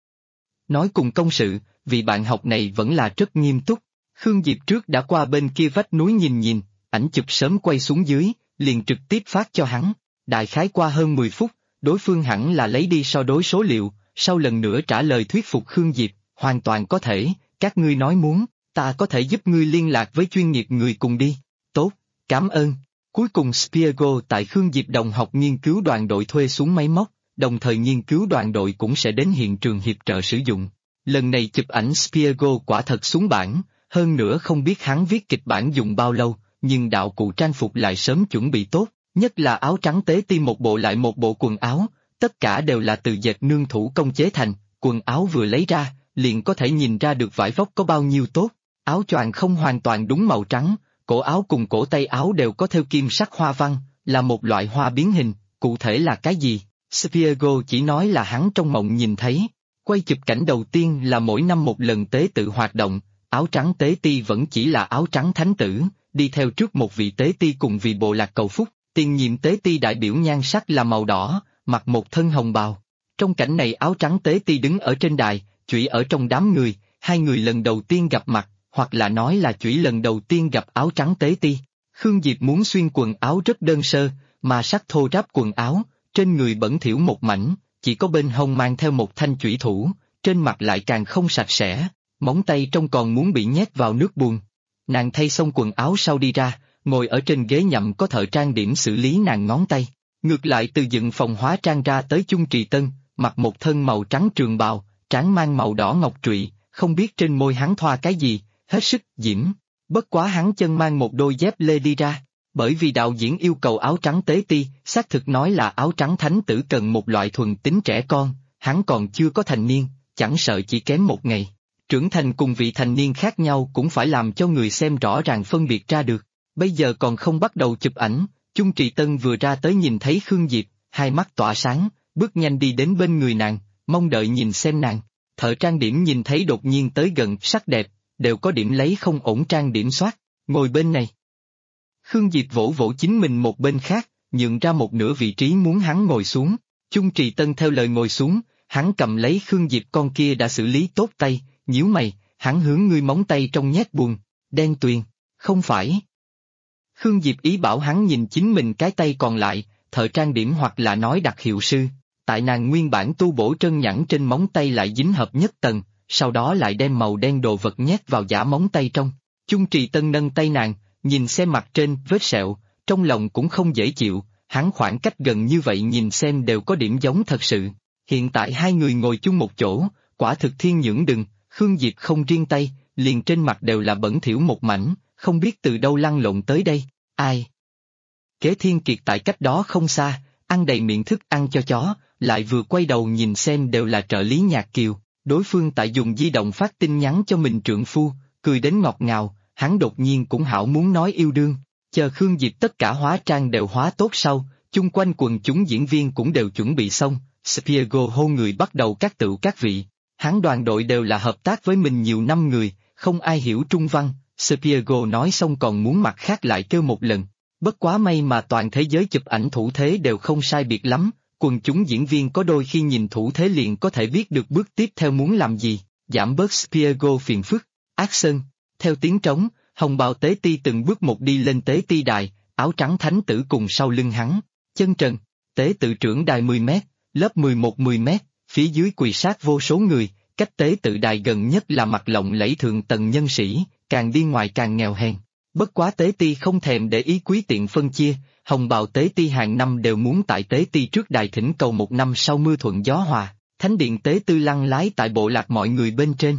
Nói cùng công sự, vị bạn học này vẫn là rất nghiêm túc. Khương Diệp trước đã qua bên kia vách núi nhìn, ảnh chụp sớm quay xuống dưới, liền trực tiếp phát cho hắn. Đại khái qua hơn 10 phút, đối phương hẳn là lấy đi so đối số liệu, sau lần nữa trả lời thuyết phục Khương Diệp, hoàn toàn có thể, các ngươi nói muốn, ta có thể giúp ngươi liên lạc với chuyên nghiệp người cùng đi. Tốt, cảm ơn. Cuối cùng Spiego tại Khương Diệp đồng học nghiên cứu đoàn đội thuê xuống máy móc, đồng thời nghiên cứu đoàn đội cũng sẽ đến hiện trường hiệp trợ sử dụng. Lần này chụp ảnh Spiego quả thật xuống bản, hơn nữa không biết hắn viết kịch bản dùng bao lâu, nhưng đạo cụ trang phục lại sớm chuẩn bị tốt, nhất là áo trắng tế ti một bộ lại một bộ quần áo, tất cả đều là từ dệt nương thủ công chế thành, quần áo vừa lấy ra, liền có thể nhìn ra được vải vóc có bao nhiêu tốt, áo choàng không hoàn toàn đúng màu trắng, cổ áo cùng cổ tay áo đều có theo kim sắc hoa văn, là một loại hoa biến hình, cụ thể là cái gì? Spiego chỉ nói là hắn trong mộng nhìn thấy. Quay chụp cảnh đầu tiên là mỗi năm một lần tế tự hoạt động, áo trắng tế ti vẫn chỉ là áo trắng thánh tử, đi theo trước một vị tế ti cùng vị bộ lạc cầu phúc, tiền nhiệm tế ti đại biểu nhan sắc là màu đỏ, mặc một thân hồng bào. Trong cảnh này áo trắng tế ti đứng ở trên đài, chủy ở trong đám người, hai người lần đầu tiên gặp mặt, hoặc là nói là chủy lần đầu tiên gặp áo trắng tế ti. Khương Diệp muốn xuyên quần áo rất đơn sơ, ma sắc thô ráp quần áo, trên người bẩn thỉu một mảnh, chỉ có bên hông mang theo một thanh chủy thủ, trên mặt lại càng không sạch sẽ, móng tay trông còn muốn bị nhét vào nước bùn. Nàng thay xong quần áo sau đi ra, ngồi ở trên ghế nhậm có thợ trang điểm xử lý nàng ngón tay. Ngược lại từ dựng phòng hóa trang ra tới Chung Trì Tân, mặc một thân màu trắng trường bào, trán mang màu đỏ ngọc trụy, không biết trên môi hắn thoa cái gì, hết sức diễm. Bất quá hắn chân mang một đôi dép lê đi ra, bởi vì đạo diễn yêu cầu áo trắng tế ti, xác thực nói là áo trắng thánh tử cần một loại thuần tính trẻ con, hắn còn chưa có thành niên, chẳng sợ chỉ kém một ngày. Trưởng thành cùng vị thành niên khác nhau cũng phải làm cho người xem rõ ràng phân biệt ra được. Bây giờ còn không bắt đầu chụp ảnh, Chung Trì Tân vừa ra tới nhìn thấy Khương Diệp, hai mắt tỏa sáng, bước nhanh đi đến bên người nàng, mong đợi nhìn xem nàng. Thợ trang điểm nhìn thấy đột nhiên tới gần, sắc đẹp, đều có điểm lấy không ổn trang điểm soát, ngồi bên này. Khương Diệp vỗ vỗ chính mình một bên khác, nhường ra một nửa vị trí muốn hắn ngồi xuống. Chung Trì Tân theo lời ngồi xuống, hắn cầm lấy Khương Diệp con kia đã xử lý tốt tay, nhíu mày, hắn hướng ngươi móng tay trong nhét buồn, đen tuyền, không phải. Khương Diệp ý bảo hắn nhìn chính mình cái tay còn lại, thợ trang điểm hoặc là nói đặc hiệu sư, tại nàng nguyên bản tu bổ trơn nhẵn trên móng tay lại dính hợp nhất tầng, sau đó lại đem màu đen đồ vật nhét vào giả móng tay trong. Chung Trì Tân nâng tay nàng, nhìn xem mặt trên vết sẹo, trong lòng cũng không dễ chịu, hắn khoảng cách gần như vậy nhìn xem đều có điểm giống thật sự. Hiện tại hai người ngồi chung một chỗ, quả thực thiên nhưỡng đừng, Khương Diệp không riêng tay, liền trên mặt đều là bẩn thỉu một mảnh, không biết từ đâu lăn lộn tới đây, ai. Kế Thiên Kiệt tại cách đó không xa, ăn đầy miệng thức ăn cho chó, lại vừa quay đầu nhìn xem đều là trợ lý Nhạc Kiều, đối phương tại dùng di động phát tin nhắn cho mình trượng phu, cười đến ngọt ngào, hắn đột nhiên cũng hảo muốn nói yêu đương, chờ Khương Diệp tất cả hóa trang đều hóa tốt sau, chung quanh quần chúng diễn viên cũng đều chuẩn bị xong, Spiego hô người bắt đầu các tựu các vị, hắn đoàn đội đều là hợp tác với mình nhiều năm người, không ai hiểu Trung văn, Spiego nói xong còn muốn mặt khác lại kêu một lần. Bất quá may mà toàn thế giới chụp ảnh thủ thế đều không sai biệt lắm, quần chúng diễn viên có đôi khi nhìn thủ thế liền có thể biết được bước tiếp theo muốn làm gì, giảm bớt Spiego phiền phức. Action, theo tiếng trống, hồng bào tế ti từng bước một đi lên tế ti đài, áo trắng thánh tử cùng sau lưng hắn, chân trần, tế tự trưởng đài 10 mét, lớp 11 10 mét, phía dưới quỳ sát vô số người, cách tế tự đài gần nhất là mặt lộng lẫy thượng tầng nhân sĩ, càng đi ngoài càng nghèo hèn. Bất quá tế ti không thèm để ý quý tiện phân chia, hồng bào tế ti hàng năm đều muốn tại tế ti trước đài thỉnh cầu một năm sau mưa thuận gió hòa, thánh điện tế tư lăng lái tại bộ lạc mọi người bên trên.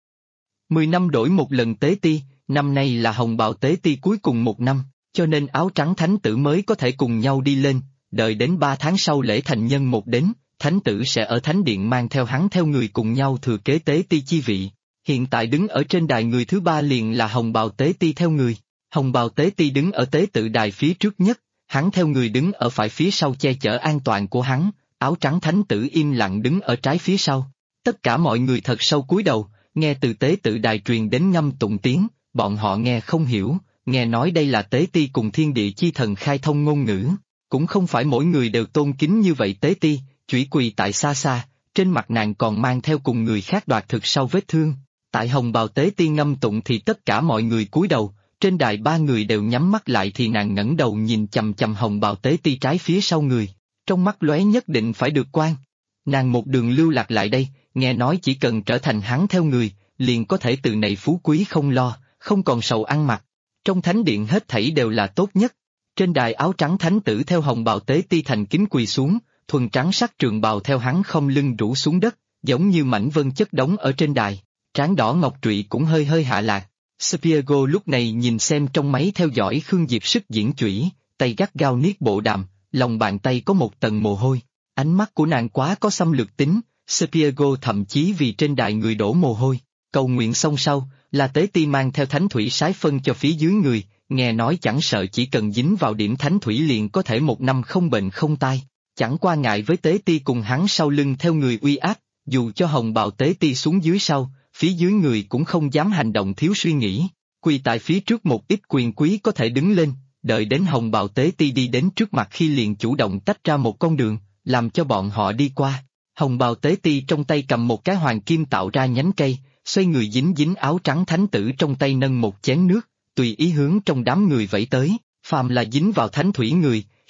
10 năm đổi một lần tế ti, năm nay là hồng bào tế ti cuối cùng một năm, cho nên áo trắng thánh tử mới có thể cùng nhau đi lên, đợi đến 3 tháng sau lễ thành nhân một đến, thánh tử sẽ ở thánh điện mang theo hắn theo người cùng nhau thừa kế tế ti chi vị. Hiện tại đứng ở trên đài người thứ 3 liền là hồng bào tế ti theo người. Hồng bào tế ti đứng ở tế tự đài phía trước nhất, hắn theo người đứng ở phải phía sau che chở an toàn của hắn, áo trắng thánh tử im lặng đứng ở trái phía sau. Tất cả mọi người thật sâu cúi đầu, nghe từ tế tự đài truyền đến ngâm tụng tiếng, bọn họ nghe không hiểu, nghe nói đây là tế ti cùng thiên địa chi thần khai thông ngôn ngữ, cũng không phải mỗi người đều tôn kính như vậy tế ti, chủy quỳ tại xa xa, trên mặt nàng còn mang theo cùng người khác đoạt thực sau vết thương. Tại hồng bào tế ti ngâm tụng thì tất cả mọi người cúi đầu, trên đài 3 người đều nhắm mắt lại thì nàng ngẩng đầu nhìn chằm chằm hồng bào tế ti trái phía sau người, trong mắt lóe nhất định phải được quan. Nàng một đường lưu lạc lại đây, nghe nói chỉ cần trở thành hắn theo người, liền có thể từ này phú quý không lo, không còn sầu ăn mặc. Trong thánh điện hết thảy đều là tốt nhất. Trên đài áo trắng thánh tử theo hồng bào tế ti thành kính quỳ xuống, thuần trắng sắc trường bào theo hắn không lưng rũ xuống đất, giống như mảnh vân chất đống ở trên đài. Trán đỏ ngọc trụy cũng hơi hơi hạ lạc. Spiego lúc này nhìn xem trong máy theo dõi Khương Diệp sức diễn chủy, tay gắt gao niết bộ đàm, lòng bàn tay có một tầng mồ hôi. Ánh mắt của nàng quá có xâm lược tính, Spiego thậm chí vì trên đài người đổ mồ hôi. Cầu nguyện xong sau, là tế ti mang theo thánh thủy sái phân cho phía dưới người, nghe nói chẳng sợ chỉ cần dính vào điểm thánh thủy liền có thể một năm không bệnh không tai. Chẳng qua ngại với tế ti cùng hắn sau lưng theo người uy áp, dù cho hồng bào tế ti xuống dưới sau, phía dưới người cũng không dám hành động thiếu suy nghĩ, quỳ tại phía trước một ít quyền quý có thể đứng lên, đợi đến hồng bào tế ti đi đến trước mặt khi liền chủ động tách ra một con đường, làm cho bọn họ đi qua. Hồng bào tế ti trong tay cầm một cái hoàng kim tạo ra nhánh cây, xoay người dính dính áo trắng thánh tử trong tay nâng một chén nước, tùy ý hướng trong đám người vẫy tới, phàm là dính vào thánh thủy người,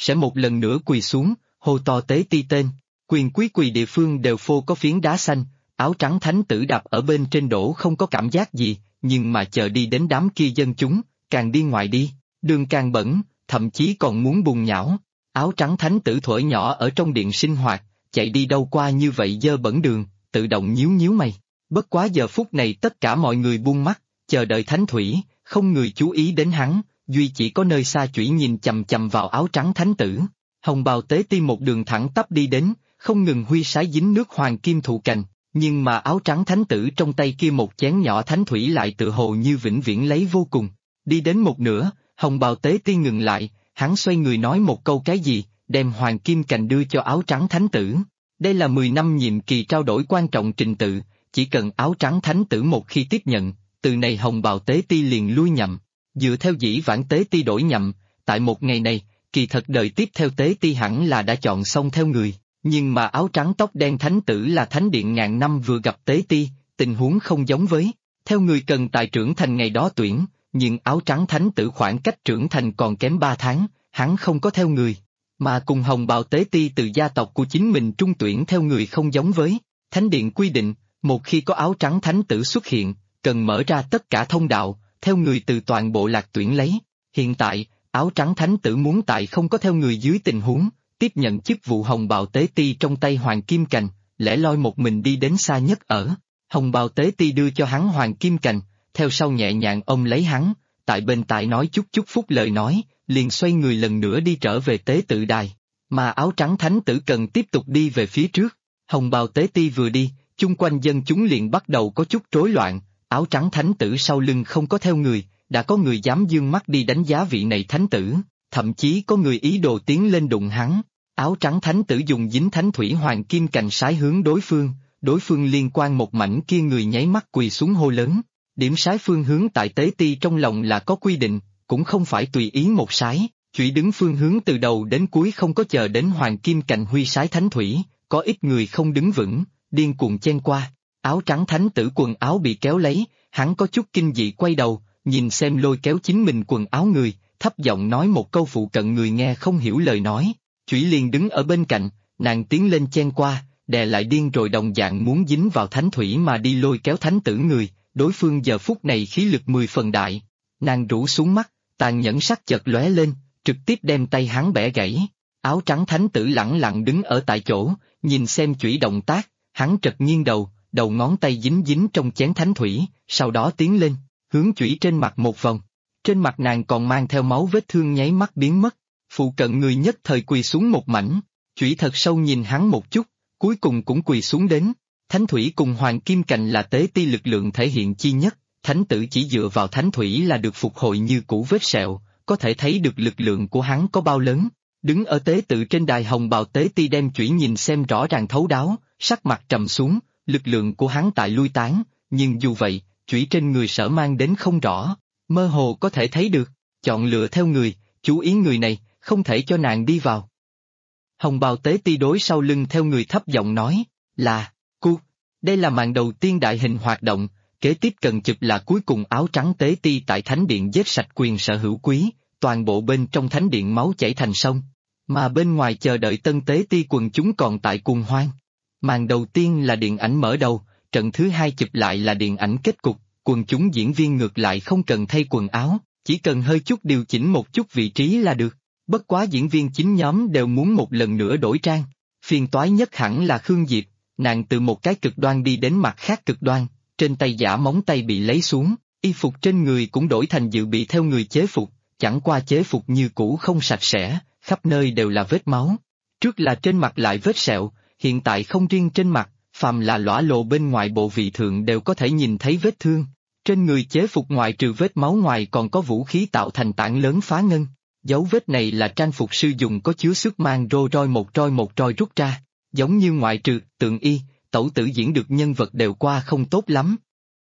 sẽ một lần nữa quỳ xuống, hô to tế ti tên, quyền quý quỳ địa phương đều phô có phiến đá xanh, áo trắng thánh tử đạp ở bên trên đổ không có cảm giác gì, nhưng mà chờ đi đến đám kia dân chúng, càng đi ngoài đi, đường càng bẩn, thậm chí còn muốn bùn nhão. Áo trắng thánh tử thuở nhỏ ở trong điện sinh hoạt, chạy đi đâu qua như vậy dơ bẩn đường, tự động nhíu nhíu mày. Bất quá giờ phút này tất cả mọi người buông mắt, chờ đợi thánh thủy, không người chú ý đến hắn, duy chỉ có nơi xa chủy nhìn chầm chầm vào áo trắng thánh tử. Hồng bào tế ti một đường thẳng tắp đi đến, không ngừng huy sái dính nước hoàng kim thụ cành, nhưng mà áo trắng thánh tử trong tay kia một chén nhỏ thánh thủy lại tự hồ như vĩnh viễn lấy vô cùng. Đi đến một nửa, hồng bào tế ti ngừng lại, hắn xoay người nói một câu cái gì, đem hoàng kim cành đưa cho áo trắng thánh tử. Đây là 10 năm nhiệm kỳ trao đổi quan trọng trình tự, chỉ cần áo trắng thánh tử một khi tiếp nhận, từ này hồng bào tế ti liền lui nhậm. Dựa theo dĩ vãng tế ti đổi nhậm, tại một ngày này, kỳ thật đời tiếp theo tế ti hẳn là đã chọn xong theo người, nhưng mà áo trắng tóc đen thánh tử là thánh điện ngàn năm vừa gặp tế ti, tình huống không giống với, theo người cần tài trưởng thành ngày đó tuyển, nhưng áo trắng thánh tử khoảng cách trưởng thành còn kém 3 tháng, hắn không có theo người, mà cùng hồng bào tế ti từ gia tộc của chính mình trung tuyển theo người không giống với, thánh điện quy định, một khi có áo trắng thánh tử xuất hiện, cần mở ra tất cả thông đạo, theo người từ toàn bộ lạc tuyển lấy. Hiện tại, áo trắng thánh tử muốn tại không có theo người dưới tình huống, tiếp nhận chức vụ hồng bào tế ti trong tay hoàng kim cành, lẻ loi một mình đi đến xa nhất ở. Hồng bào tế ti đưa cho hắn hoàng kim cành, theo sau nhẹ nhàng ôm lấy hắn, tại bên tai nói chút phúc lời nói, liền xoay người lần nữa đi trở về tế tự đài. Mà áo trắng thánh tử cần tiếp tục đi về phía trước. Hồng bào tế ti vừa đi, chung quanh dân chúng liền bắt đầu có chút rối loạn. Áo trắng thánh tử sau lưng không có theo người, đã có người dám dương mắt đi đánh giá vị này thánh tử, thậm chí có người ý đồ tiến lên đụng hắn. Áo trắng thánh tử dùng dính thánh thủy hoàng kim cành sái hướng đối phương liên quan một mảnh kia người nháy mắt quỳ xuống hô lớn. Điểm sái phương hướng tại tế ti trong lòng là có quy định, cũng không phải tùy ý một sái, chỉ đứng phương hướng từ đầu đến cuối không có chờ đến hoàng kim cành huy sái thánh thủy, có ít người không đứng vững, điên cuồng chen qua. Áo trắng thánh tử quần áo bị kéo lấy, hắn có chút kinh dị quay đầu, nhìn xem lôi kéo chính mình quần áo người, thấp giọng nói một câu phụ cận người nghe không hiểu lời nói. Chủy liền đứng ở bên cạnh, nàng tiến lên chen qua, đè lại điên rồi đồng dạng muốn dính vào thánh thủy mà đi lôi kéo thánh tử người, đối phương giờ phút này khí lực 10 phần đại. Nàng rũ xuống mắt, tàn nhẫn sắc chợt lóe lên, trực tiếp đem tay hắn bẻ gãy. Áo trắng thánh tử lẳng lặng đứng ở tại chỗ, nhìn xem chủy động tác, hắn trật nghiêng đầu ngón tay dính trong chén thánh thủy, sau đó tiến lên, hướng chủy trên mặt một vòng. Trên mặt nàng còn mang theo máu vết thương nháy mắt biến mất, phụ cận người nhất thời quỳ xuống một mảnh, chủy thật sâu nhìn hắn một chút, cuối cùng cũng quỳ xuống đến. Thánh thủy cùng hoàng kim cành là tế ti lực lượng thể hiện chi nhất, thánh tử chỉ dựa vào thánh thủy là được phục hồi như cũ vết sẹo, có thể thấy được lực lượng của hắn có bao lớn. Đứng ở tế tự trên đài hồng bào tế ti đem chủy nhìn xem rõ ràng thấu đáo, sắc mặt trầm xuống, lực lượng của hắn tại lui tán, nhưng dù vậy, chủy trên người sở mang đến không rõ, mơ hồ có thể thấy được, chọn lựa theo người, chú ý người này, không thể cho nàng đi vào. Hồng bào tế ti đối sau lưng theo người thấp giọng nói, là, đây là màn đầu tiên đại hình hoạt động, kế tiếp cần chụp là cuối cùng áo trắng tế ti tại thánh điện giết sạch quyền sở hữu quý, toàn bộ bên trong thánh điện máu chảy thành sông, mà bên ngoài chờ đợi tân tế ti quần chúng còn tại cuồng hoan. Màn đầu tiên là điện ảnh mở đầu, trận thứ hai chụp lại là điện ảnh kết cục, quần chúng diễn viên ngược lại không cần thay quần áo, chỉ cần hơi chút điều chỉnh một chút vị trí là được, bất quá diễn viên chính nhóm đều muốn một lần nữa đổi trang, phiền toái nhất hẳn là Khương Diệp, nàng từ một cái cực đoan đi đến mặt khác cực đoan, trên tay giả móng tay bị lấy xuống, y phục trên người cũng đổi thành dự bị theo người chế phục, chẳng qua chế phục như cũ không sạch sẽ, khắp nơi đều là vết máu, trước là trên mặt lại vết sẹo, hiện tại không riêng trên mặt, phàm là lõa lộ bên ngoài bộ vị thượng đều có thể nhìn thấy vết thương. Trên người chế phục ngoại trừ vết máu ngoài còn có vũ khí tạo thành tảng lớn phá ngân. Dấu vết này là trang phục sư dùng có chứa sức mang một roi rút ra, giống như ngoại trừ Tượng Y, Tẩu Tử diễn được nhân vật đều qua không tốt lắm.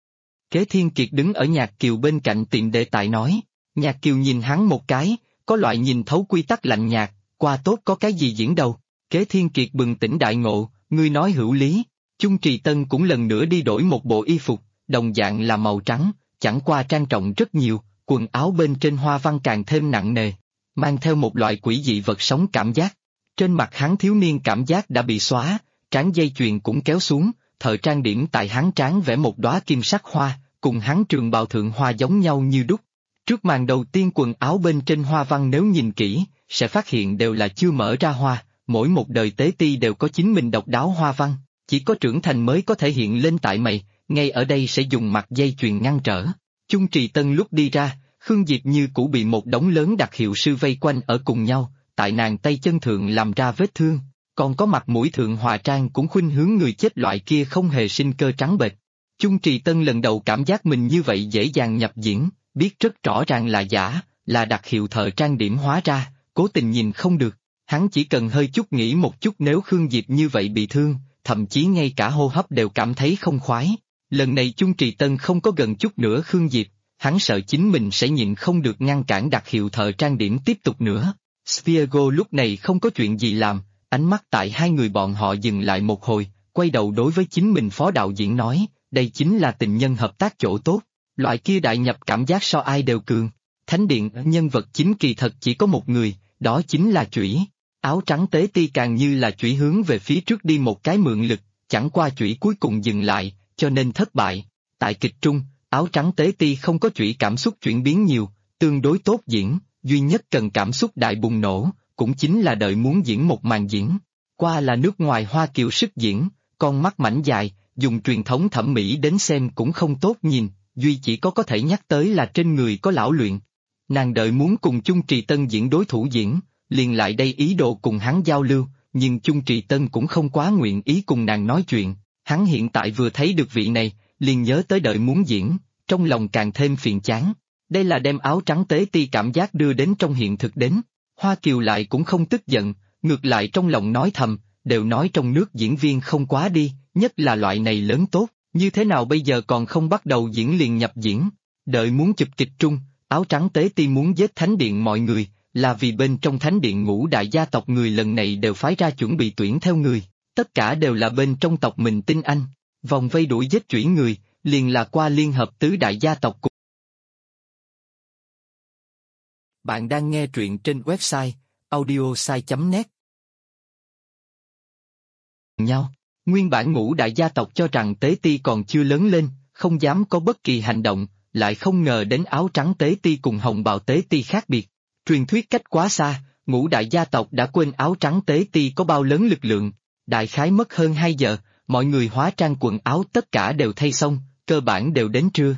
Kế Thiên Kiệt đứng ở Nhạc Kiều bên cạnh tiệm đề tài nói, Nhạc Kiều nhìn hắn một cái, có loại nhìn thấu quy tắc lạnh nhạt, qua tốt có cái gì diễn đâu. Kế Thiên Kiệt bừng tỉnh đại ngộ, ngươi nói hữu lý. Chung Trì Tân cũng lần nữa đi đổi một bộ y phục, đồng dạng là màu trắng, chẳng qua trang trọng rất nhiều, quần áo bên trên hoa văn càng thêm nặng nề. mang theo một loại quỷ dị vật sống cảm giác. Trên mặt hắn thiếu niên cảm giác đã bị xóa, trán dây chuyền cũng kéo xuống, thợ trang điểm tại hắn trán vẽ một đóa kim sắc hoa, cùng hắn trường bào thượng hoa giống nhau như đúc. Trước màn đầu tiên quần áo bên trên hoa văn nếu nhìn kỹ, sẽ phát hiện đều là chưa mở ra hoa, mỗi một đời tế ti đều có chính mình độc đáo hoa văn, chỉ có trưởng thành mới có thể hiện lên tại mày, ngay ở đây sẽ dùng mặt dây chuyền ngăn trở. Chung Trì Tân lúc đi ra, Khương Diệp như cũ bị một đống lớn đặc hiệu sư vây quanh ở cùng nhau, tại nàng tay chân thượng làm ra vết thương, còn có mặt mũi thượng hòa trang cũng khuynh hướng người chết loại kia không hề sinh cơ trắng bệch. Chung Trì Tân lần đầu cảm giác mình như vậy dễ dàng nhập diễn, biết rất rõ ràng là giả, là đặc hiệu thợ trang điểm hóa ra, cố tình nhìn không được. Hắn chỉ cần hơi chút nghĩ một chút nếu Khương Diệp như vậy bị thương, thậm chí ngay cả hô hấp đều cảm thấy không khoái. Lần này Chung Trì Tân không có gần chút nữa Khương Diệp, hắn sợ chính mình sẽ nhịn không được ngăn cản đặc hiệu thợ trang điểm tiếp tục nữa. Spiego lúc này không có chuyện gì làm, ánh mắt tại hai người bọn họ dừng lại một hồi, quay đầu đối với chính mình phó đạo diễn nói, đây chính là tình nhân hợp tác chỗ tốt, loại kia đại nhập cảm giác so ai đều cường. Thánh điện nhân vật chính kỳ thật chỉ có một người, đó chính là Chủy. Áo trắng tế ti càng như là Chủy hướng về phía trước đi một cái mượn lực, chẳng qua Chủy cuối cùng dừng lại, cho nên thất bại. Tại kịch trung, áo trắng tế ti không có Chủy cảm xúc chuyển biến nhiều, tương đối tốt diễn, duy nhất cần cảm xúc đại bùng nổ, cũng chính là đợi muốn diễn một màn diễn. Qua là nước ngoài Hoa Kiều sức diễn, con mắt mảnh dài, dùng truyền thống thẩm mỹ đến xem cũng không tốt nhìn, duy chỉ có thể nhắc tới là trên người có lão luyện. Nàng đợi muốn cùng Chung Trì Tân diễn đối thủ diễn, liền lại đây ý đồ cùng hắn giao lưu, nhưng Chung Trì Tân cũng không quá nguyện ý cùng nàng nói chuyện, hắn hiện tại vừa thấy được vị này, liền nhớ tới đợi muốn diễn, trong lòng càng thêm phiền chán. Đây là đem áo trắng tế ti cảm giác đưa đến trong hiện thực đến. Hoa Kiều lại cũng không tức giận, ngược lại trong lòng nói thầm, đều nói trong nước diễn viên không quá đi, nhất là loại này lớn tốt, như thế nào bây giờ còn không bắt đầu diễn liền nhập diễn, đợi muốn chụp kịch trung, áo trắng tế ti muốn giết thánh điện mọi người, là vì bên trong thánh điện ngũ đại gia tộc người lần này đều phái ra chuẩn bị tuyển theo người, tất cả đều là bên trong tộc mình tinh anh, vòng vây đuổi giết Chủy người, liền là qua liên hợp tứ đại gia tộc cùng. Bạn đang nghe truyện trên website audiosai.net. Nhau. Nguyên bản ngũ đại gia tộc cho rằng Tế Ti còn chưa lớn lên, không dám có bất kỳ hành động, lại không ngờ đến áo trắng Tế Ti cùng hồng bào Tế Ti khác biệt. Truyền thuyết cách quá xa, ngũ đại gia tộc đã quên áo trắng Tế Ti có bao lớn lực lượng. Đại khái mất hơn 2 giờ, mọi người hóa trang quần áo tất cả đều thay xong, cơ bản đều đến trưa.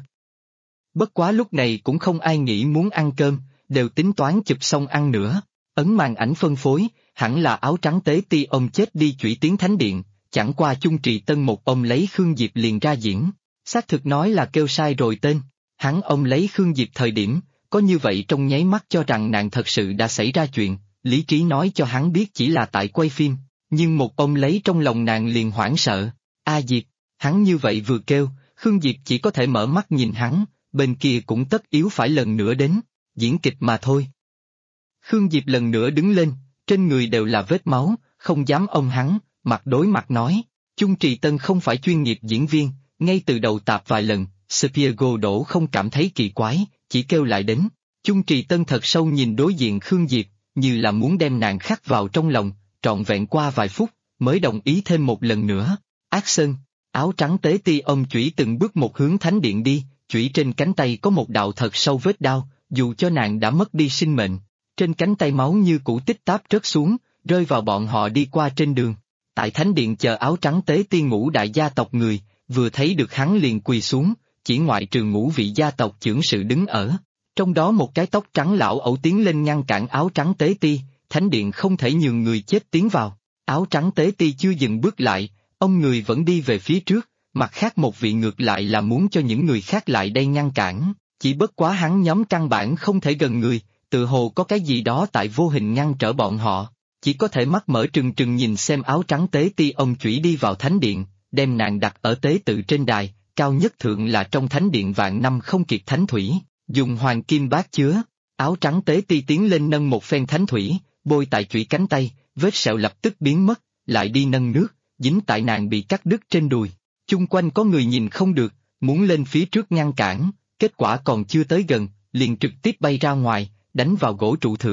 Bất quá lúc này cũng không ai nghĩ muốn ăn cơm, đều tính toán chụp xong ăn nữa. Ấn màn ảnh phân phối, hẳn là áo trắng Tế Ti ông chết đi Chủy tiến thánh điện, chẳng qua Chung Trì Tân một ông lấy Khương Diệp liền ra diễn. Xác thực nói là kêu sai rồi tên, hắn ông lấy Khương Diệp thời điểm, có như vậy trong nháy mắt cho rằng nàng thật sự đã xảy ra chuyện, lý trí nói cho hắn biết chỉ là tại quay phim, nhưng một ông lấy trong lòng nàng liền hoảng sợ. A Diệp, hắn như vậy vừa kêu, Khương Diệp chỉ có thể mở mắt nhìn hắn, bên kia cũng tất yếu phải lần nữa đến, diễn kịch mà thôi. Khương Diệp lần nữa đứng lên, trên người đều là vết máu, không dám ôm hắn, mặt đối mặt nói, Chung Trì Tân không phải chuyên nghiệp diễn viên, ngay từ đầu tạp vài lần, Spiego đổ không cảm thấy kỳ quái, chỉ kêu lại đến. Chung Trì Tân thật sâu nhìn đối diện Khương Diệp, như là muốn đem nàng khắc vào trong lòng, trọn vẹn qua vài phút, mới đồng ý thêm một lần nữa. Action, áo trắng Tế Ti ông Chủy từng bước một hướng thánh điện đi, Chủy trên cánh tay có một đạo thật sâu vết đao, dù cho nàng đã mất đi sinh mệnh, trên cánh tay máu như cũ tích táp rớt xuống, rơi vào bọn họ đi qua trên đường. Tại thánh điện chờ áo trắng Tế Ti ngũ đại gia tộc người, vừa thấy được hắn liền quỳ xuống, chỉ ngoại trừ ngũ vị gia tộc chưởng sự đứng ở. Trong đó một cái tóc trắng lão ẩu tiến lên ngăn cản áo trắng Tế Ti, thánh điện không thể nhường người chết tiến vào. Áo trắng Tế Ti chưa dừng bước lại, ông người vẫn đi về phía trước, mặt khác một vị ngược lại là muốn cho những người khác lại đây ngăn cản, chỉ bất quá hắn nhóm căn bản không thể gần người, tự hồ có cái gì đó tại vô hình ngăn trở bọn họ, chỉ có thể mắt mở trừng trừng nhìn xem áo trắng Tế Ti ông Chủy đi vào thánh điện, đem nàng đặt ở tế tự trên đài, cao nhất thượng là trong thánh điện vạn năm không kiệt thánh thủy, dùng hoàng kim bát chứa. Áo trắng Tế Ti tiến lên nâng một phen thánh thủy, bôi tại Chủy cánh tay, vết sẹo lập tức biến mất, lại đi nâng nước, dính tại nàng bị cắt đứt trên đùi. Chung quanh có người nhìn không được, muốn lên phía trước ngăn cản, kết quả còn chưa tới gần, liền trực tiếp bay ra ngoài, đánh vào gỗ trụ thượng.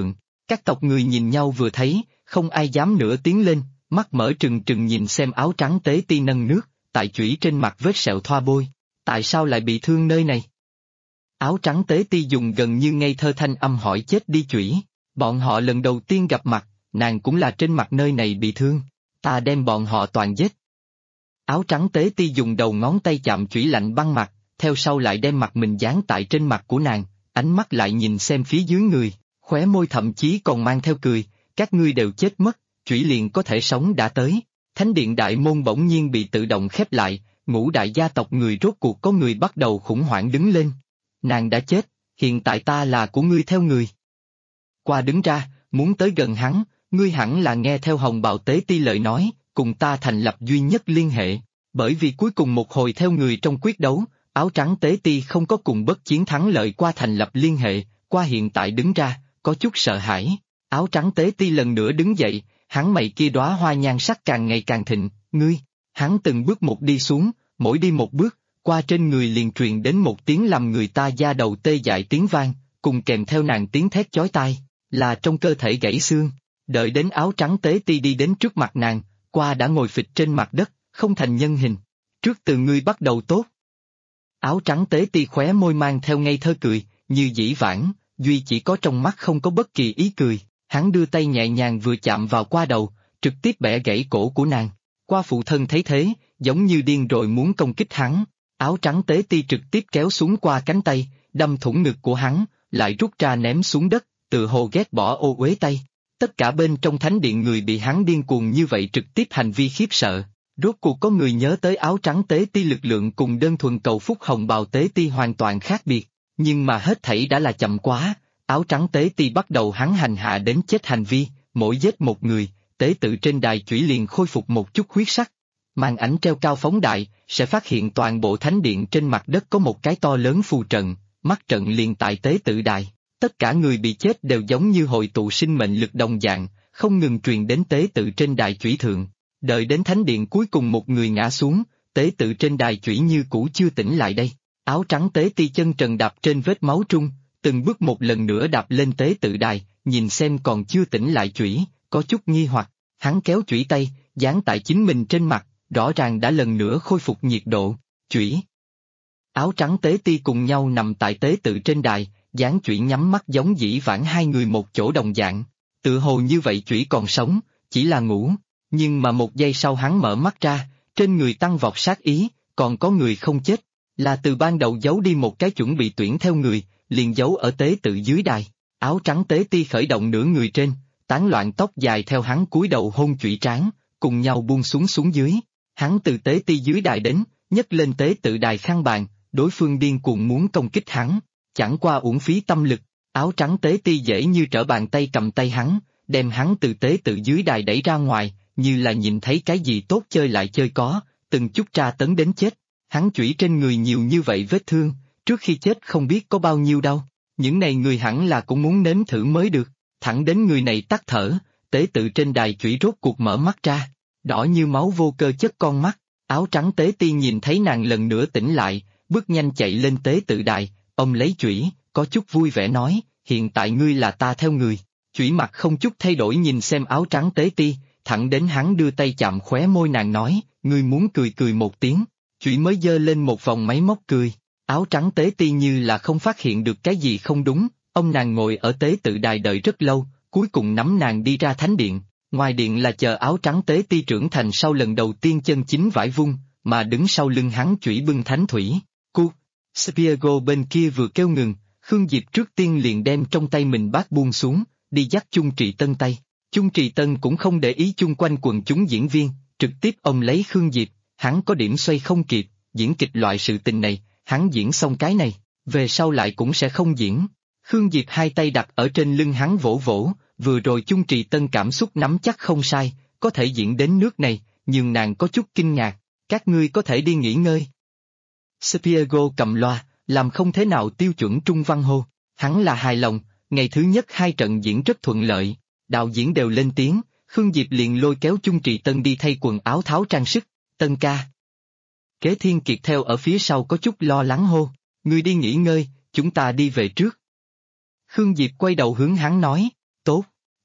Các tộc người nhìn nhau vừa thấy, không ai dám nữa tiến lên, mắt mở trừng trừng nhìn xem áo trắng tế ti nâng nước, tại chủy trên mặt vết sẹo thoa bôi. Tại sao lại bị thương nơi này? Áo trắng tế ti dùng gần như ngây thơ thanh âm hỏi chết đi chủy. Bọn họ lần đầu tiên gặp mặt, nàng cũng là trên mặt nơi này bị thương. Ta đem bọn họ toàn giết. Áo trắng tế ti dùng đầu ngón tay chạm chủy lạnh băng mặt, theo sau lại đem mặt mình dán tại trên mặt của nàng, ánh mắt lại nhìn xem phía dưới người, khóe môi thậm chí còn mang theo cười, các ngươi đều chết mất, chủy liền có thể sống đã tới. Thánh điện đại môn bỗng nhiên bị tự động khép lại, ngũ đại gia tộc người rốt cuộc có người bắt đầu khủng hoảng đứng lên. Nàng đã chết, hiện tại ta là của ngươi theo người. Qua đứng ra, muốn tới gần hắn, ngươi hẳn là nghe theo hồng bào tế ti lời nói, cùng ta thành lập duy nhất liên hệ. Bởi vì cuối cùng một hồi theo người trong quyết đấu, áo trắng tế ti không có cùng bất chiến thắng lợi qua thành lập liên hệ, qua hiện tại đứng ra, có chút sợ hãi. Áo trắng tế ti lần nữa đứng dậy, hắn mày kia đóa hoa nhan sắc càng ngày càng thịnh, ngươi. Hắn từng bước một đi xuống, mỗi đi một bước, qua trên người liền truyền đến một tiếng làm người ta da đầu tê dại tiếng vang, cùng kèm theo nàng tiếng thét chói tai, là trong cơ thể gãy xương. Đợi đến áo trắng tế ti đi đến trước mặt nàng, qua đã ngồi phịch trên mặt đất, không thành nhân hình. Trước từ ngươi bắt đầu tốt. Áo trắng tế ti khóe môi mang theo ngây thơ cười, như dĩ vãng, duy chỉ có trong mắt không có bất kỳ ý cười. Hắn đưa tay nhẹ nhàng vừa chạm vào qua đầu, trực tiếp bẻ gãy cổ của nàng. Qua phụ thân thấy thế, giống như điên rồi muốn công kích hắn. Áo trắng tế ti trực tiếp kéo xuống qua cánh tay, đâm thủng ngực của hắn, lại rút ra ném xuống đất, tự hồ ghét bỏ ô uế tay. Tất cả bên trong thánh điện người bị hắn điên cuồng như vậy trực tiếp hành vi khiếp sợ. Rốt cuộc có người nhớ tới áo trắng tế ti lực lượng cùng đơn thuần cầu phúc hồng bào tế ti hoàn toàn khác biệt, nhưng mà hết thảy đã là chậm quá. Áo trắng tế ti bắt đầu hắn hành hạ đến chết hành vi, mỗi giết một người, tế tự trên đài chủy liền khôi phục một chút huyết sắc. Màn ảnh treo cao phóng đại, sẽ phát hiện toàn bộ thánh điện trên mặt đất có một cái to lớn phù trận, mắt trận liền tại tế tự đài. Tất cả người bị chết đều giống như hội tụ sinh mệnh lực đồng dạng, không ngừng truyền đến tế tự trên đài chủy thượng. Đợi đến thánh điện cuối cùng một người ngã xuống, tế tự trên đài chủy như cũ chưa tỉnh lại đây. Áo trắng tế ti chân trần đạp trên vết máu trung, từng bước một lần nữa đạp lên tế tự đài, nhìn xem còn chưa tỉnh lại chủy, có chút nghi hoặc. Hắn kéo chủy tay, dán tại chính mình trên mặt, rõ ràng đã lần nữa khôi phục nhiệt độ. Chủy. Áo trắng tế ti cùng nhau nằm tại tế tự trên đài, dán chủy nhắm mắt giống dĩ vãng hai người một chỗ đồng dạng. Tự hồ như vậy chủy còn sống, chỉ là ngủ. Nhưng mà một giây sau hắn mở mắt ra, trên người tăng vọt sát ý, còn có người không chết. Là từ ban đầu giấu đi một cái chuẩn bị tuyển theo người, liền giấu ở tế tự dưới đài. Áo trắng tế ti khởi động nửa người trên, tán loạn tóc dài theo hắn cúi đầu hôn chủy trán, cùng nhau buông xuống xuống dưới. Hắn từ tế ti dưới đài đến, nhấc lên tế tự đài khăn bàn, đối phương điên cuồng muốn công kích hắn, chẳng qua uổng phí tâm lực. Áo trắng tế ti dễ như trở bàn tay cầm tay hắn, đem hắn từ tế tự dưới đài đẩy ra ngoài, như là nhìn thấy cái gì tốt chơi lại chơi có, từng chút tra tấn đến chết. Hắn chủy trên người nhiều như vậy vết thương, trước khi chết không biết có bao nhiêu đau. Những này người hẳn là cũng muốn nếm thử mới được. Thẳng đến người này tắt thở, tế tự trên đài chủy rốt cuộc mở mắt ra, đỏ như máu vô cơ chất con mắt. Áo trắng tế ti nhìn thấy nàng lần nữa tỉnh lại, bước nhanh chạy lên tế tự đài, ông lấy chủy, có chút vui vẻ nói, hiện tại ngươi là ta theo người. Chủy mặt không chút thay đổi nhìn xem áo trắng tế ti, thẳng đến hắn đưa tay chạm khóe môi nàng nói, ngươi muốn cười cười một tiếng. Chủy mới giơ lên một vòng máy móc cười. Áo trắng tế ti như là không phát hiện được cái gì không đúng, ông nàng ngồi ở tế tự đài đợi rất lâu, cuối cùng nắm nàng đi ra thánh điện. Ngoài điện là chờ áo trắng tế ti trưởng thành sau lần đầu tiên chân chính vải vung, mà đứng sau lưng hắn chủy bưng thánh thủy. Cu, Spiego bên kia vừa kêu ngừng, Khương Diệp trước tiên liền đem trong tay mình bát buông xuống, đi dắt Chung Trì Tân tay. Chung Trì Tân cũng không để ý chung quanh quần chúng diễn viên, trực tiếp ông lấy Khương Diệp, hắn có điểm xoay không kịp, diễn kịch loại sự tình này, hắn diễn xong cái này, về sau lại cũng sẽ không diễn. Khương Diệp hai tay đặt ở trên lưng hắn vỗ vỗ, vừa rồi Chung Trì Tân cảm xúc nắm chắc không sai, có thể diễn đến nước này, nhưng nàng có chút kinh ngạc, các ngươi có thể đi nghỉ ngơi. Spiego cầm loa, làm không thế nào tiêu chuẩn trung văn hô, hắn là hài lòng, ngày thứ nhất hai trận diễn rất thuận lợi, đạo diễn đều lên tiếng, Khương Diệp liền lôi kéo Chung Trì Tân đi thay quần áo tháo trang sức, Tân ca. Kế Thiên Kiệt theo ở phía sau có chút lo lắng hô, ngươi đi nghỉ ngơi, chúng ta đi về trước. Khương Diệp quay đầu hướng hắn nói, tốt.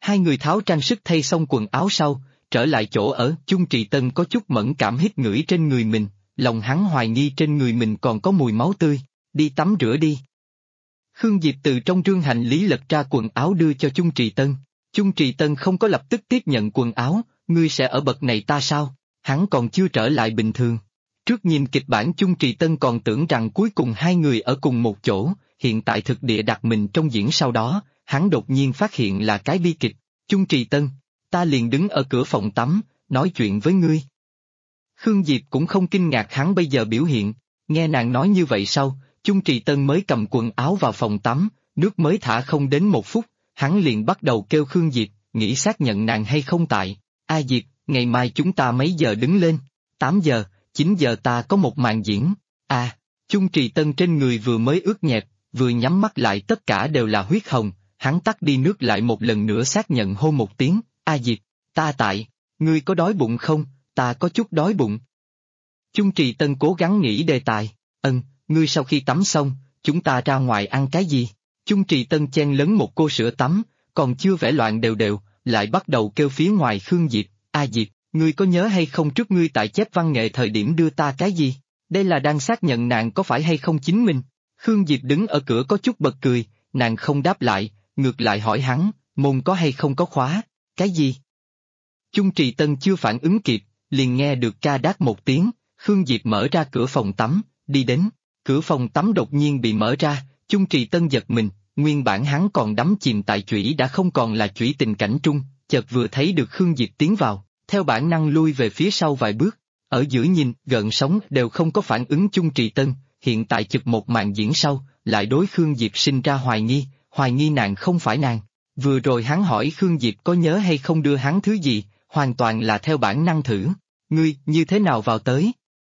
Hai người tháo trang sức thay xong quần áo sau, trở lại chỗ ở. Chung Trì Tân có chút mẫn cảm hít ngửi trên người mình, lòng hắn hoài nghi trên người mình còn có mùi máu tươi, đi tắm rửa đi. Khương Diệp từ trong rương hành lý lật ra quần áo đưa cho Chung Trì Tân. Chung Trì Tân không có lập tức tiếp nhận quần áo, ngươi sẽ ở bậc này ta sao? Hắn còn chưa trở lại bình thường. Trước nhìn kịch bản Chung Trì Tân còn tưởng rằng cuối cùng hai người ở cùng một chỗ, hiện tại thực địa đặt mình trong diễn sau đó, hắn đột nhiên phát hiện là cái bi kịch. Chung Trì Tân, ta liền đứng ở cửa phòng tắm, nói chuyện với ngươi. Khương Diệp cũng không kinh ngạc hắn bây giờ biểu hiện, nghe nàng nói như vậy sau, Chung Trì Tân mới cầm quần áo vào phòng tắm, nước mới thả không đến 1 phút, hắn liền bắt đầu kêu Khương Diệp, nghĩ xác nhận nàng hay không tại. A Diệp, ngày mai chúng ta mấy giờ đứng lên? 8 giờ, 9 giờ ta có một màn diễn. Chung Trì Tân trên người vừa mới ướt nhẹp, vừa nhắm mắt lại tất cả đều là huyết hồng, hắn tắt đi nước lại một lần nữa xác nhận hô một tiếng, A Diệp, ta tại, ngươi có đói bụng không? Ta có chút đói bụng. Chung Trì Tân cố gắng nghĩ đề tài, ngươi sau khi tắm xong, chúng ta ra ngoài ăn cái gì? Chung Trì Tân chen lấn một cô sữa tắm, còn chưa vẽ loạn đều đều, lại bắt đầu kêu phía ngoài Khương Diệp, A Diệp, ngươi có nhớ hay không trước ngươi tại chép văn nghệ thời điểm đưa ta cái gì? Đây là đang xác nhận nàng có phải hay không chính mình. Khương Diệp đứng ở cửa có chút bật cười, nàng không đáp lại, ngược lại hỏi hắn, môn có hay không có khóa, cái gì? Chung Trì Tân chưa phản ứng kịp, liền nghe được ca đát một tiếng, Khương Diệp mở ra cửa phòng tắm, đi đến, cửa phòng tắm đột nhiên bị mở ra, Chung Trì Tân giật mình, nguyên bản hắn còn đắm chìm tại chủy đã không còn là chủy tình cảnh trung, chợt vừa thấy được Khương Diệp tiến vào, theo bản năng lui về phía sau vài bước, ở giữa nhìn, gợn sóng đều không có phản ứng Chung Trì Tân, hiện tại chụp một màn diễn sau, lại đối Khương Diệp sinh ra hoài nghi nàng không phải nàng. Vừa rồi hắn hỏi Khương Diệp có nhớ hay không đưa hắn thứ gì, hoàn toàn là theo bản năng thử. Ngươi, như thế nào vào tới?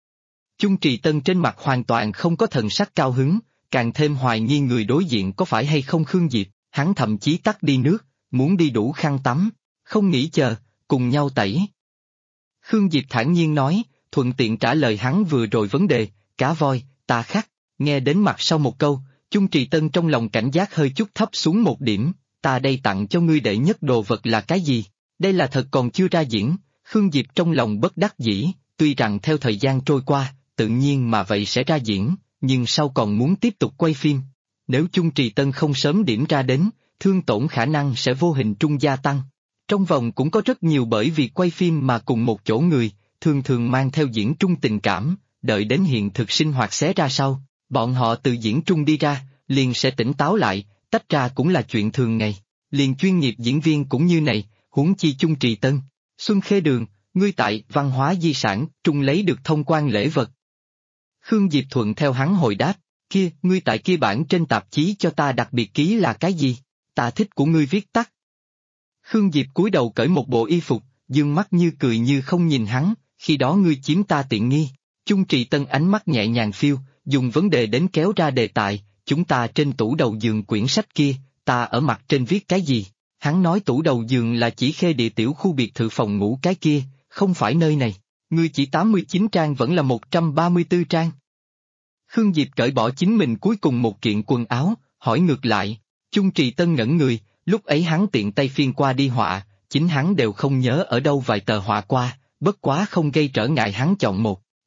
Chung Trì Tân trên mặt hoàn toàn không có thần sắc cao hứng, càng thêm hoài nghi người đối diện có phải hay không Khương Diệp, hắn thậm chí tắt đi nước, muốn đi đủ khăn tắm, không nghĩ chờ, cùng nhau tẩy. Khương Diệp thản nhiên nói, thuận tiện trả lời hắn vừa rồi vấn đề, cá voi, ta khắc, nghe đến mặt sau một câu, Chung Trì Tân trong lòng cảnh giác hơi chút thấp xuống một điểm, ta đây tặng cho ngươi đệ nhất đồ vật là cái gì? Đây là thật còn chưa ra diễn, Khương Diệp trong lòng bất đắc dĩ, tuy rằng theo thời gian trôi qua, tự nhiên mà vậy sẽ ra diễn, nhưng sau còn muốn tiếp tục quay phim. Nếu Chung Trì Tân không sớm điểm ra đến, thương tổn khả năng sẽ vô hình trung gia tăng. Trong vòng cũng có rất nhiều bởi vì quay phim mà cùng một chỗ người, thường thường mang theo diễn trung tình cảm, đợi đến hiện thực sinh hoạt xé ra sau, bọn họ từ diễn trung đi ra, liền sẽ tỉnh táo lại, tách ra cũng là chuyện thường ngày. Liền chuyên nghiệp diễn viên cũng như này, huống chi Chung Trì Tân. Xuân Khê Đường, ngươi tại văn hóa di sản trung lấy được thông quan lễ vật. Khương Diệp thuận theo hắn hồi đáp, kia, ngươi tại kia bản trên tạp chí cho ta đặc biệt ký là cái gì? Ta thích của ngươi viết tắt. Khương Diệp cúi đầu cởi một bộ y phục, dương mắt như cười như không nhìn hắn, khi đó ngươi chiếm ta tiện nghi. Chung Trì Tân ánh mắt nhẹ nhàng phiêu, dùng vấn đề đến kéo ra đề tài, chúng ta trên tủ đầu giường quyển sách kia, ta ở mặt trên viết cái gì? Hắn nói tủ đầu giường là chỉ Khê Địa tiểu khu biệt thự phòng ngủ cái kia, không phải nơi này. Ngươi chỉ 89 trang vẫn là 134 trang. Khương Diệp cởi bỏ chính mình cuối cùng một kiện quần áo, hỏi ngược lại. Chung Trì Tân ngẩn người, lúc ấy hắn tiện tay phiên qua đi họa, chính hắn đều không nhớ ở đâu vài tờ họa qua, bất quá không gây trở ngại hắn chọn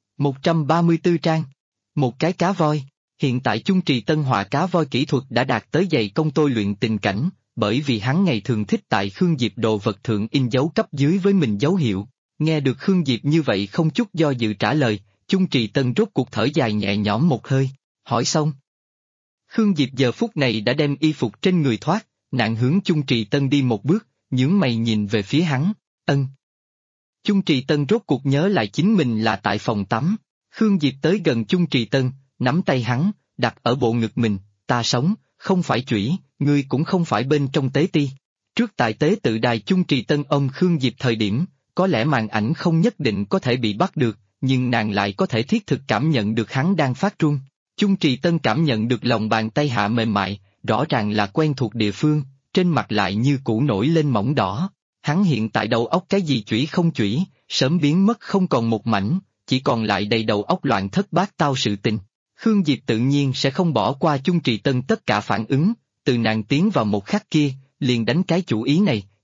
134 trang. Một cái cá voi. Hiện tại Chung Trì Tân họa cá voi kỹ thuật đã đạt tới dày công tôi luyện tình cảnh, bởi vì hắn ngày thường thích tại Khương Diệp đồ vật thượng in dấu cấp dưới với mình dấu hiệu. Nghe được Khương Diệp như vậy không chút do dự trả lời, Chung Trì Tân rốt cuộc thở dài nhẹ nhõm một hơi, hỏi xong. Khương Diệp giờ phút này đã đem y phục trên người thoát, nàng hướng Chung Trì Tân đi một bước, nhướng mày nhìn về phía hắn, Chung Trì Tân rốt cuộc nhớ lại chính mình là tại phòng tắm, Khương Diệp tới gần Chung Trì Tân, nắm tay hắn, đặt ở bộ ngực mình, ta sống, không phải chủy, ngươi cũng không phải bên trong tế ti. Trước tại tế tự đài Chung Trì Tân ôm Khương Diệp thời điểm, có lẽ màn ảnh không nhất định có thể bị bắt được, nhưng nàng lại có thể thiết thực cảm nhận được hắn đang phát run. Chung Trì Tân cảm nhận được lòng bàn tay hạ mềm mại, rõ ràng là quen thuộc địa phương, trên mặt lại như cũ nổi lên mỏng đỏ. Hắn hiện tại đầu óc cái gì chủy không chủy, sớm biến mất không còn một mảnh, chỉ còn lại đầy đầu óc loạn thất bát tao sự tình. Khương Diệp tự nhiên sẽ không bỏ qua Chung Trì Tân tất cả phản ứng, từ nàng tiến vào một khắc kia, liền đánh cái chủ ý này,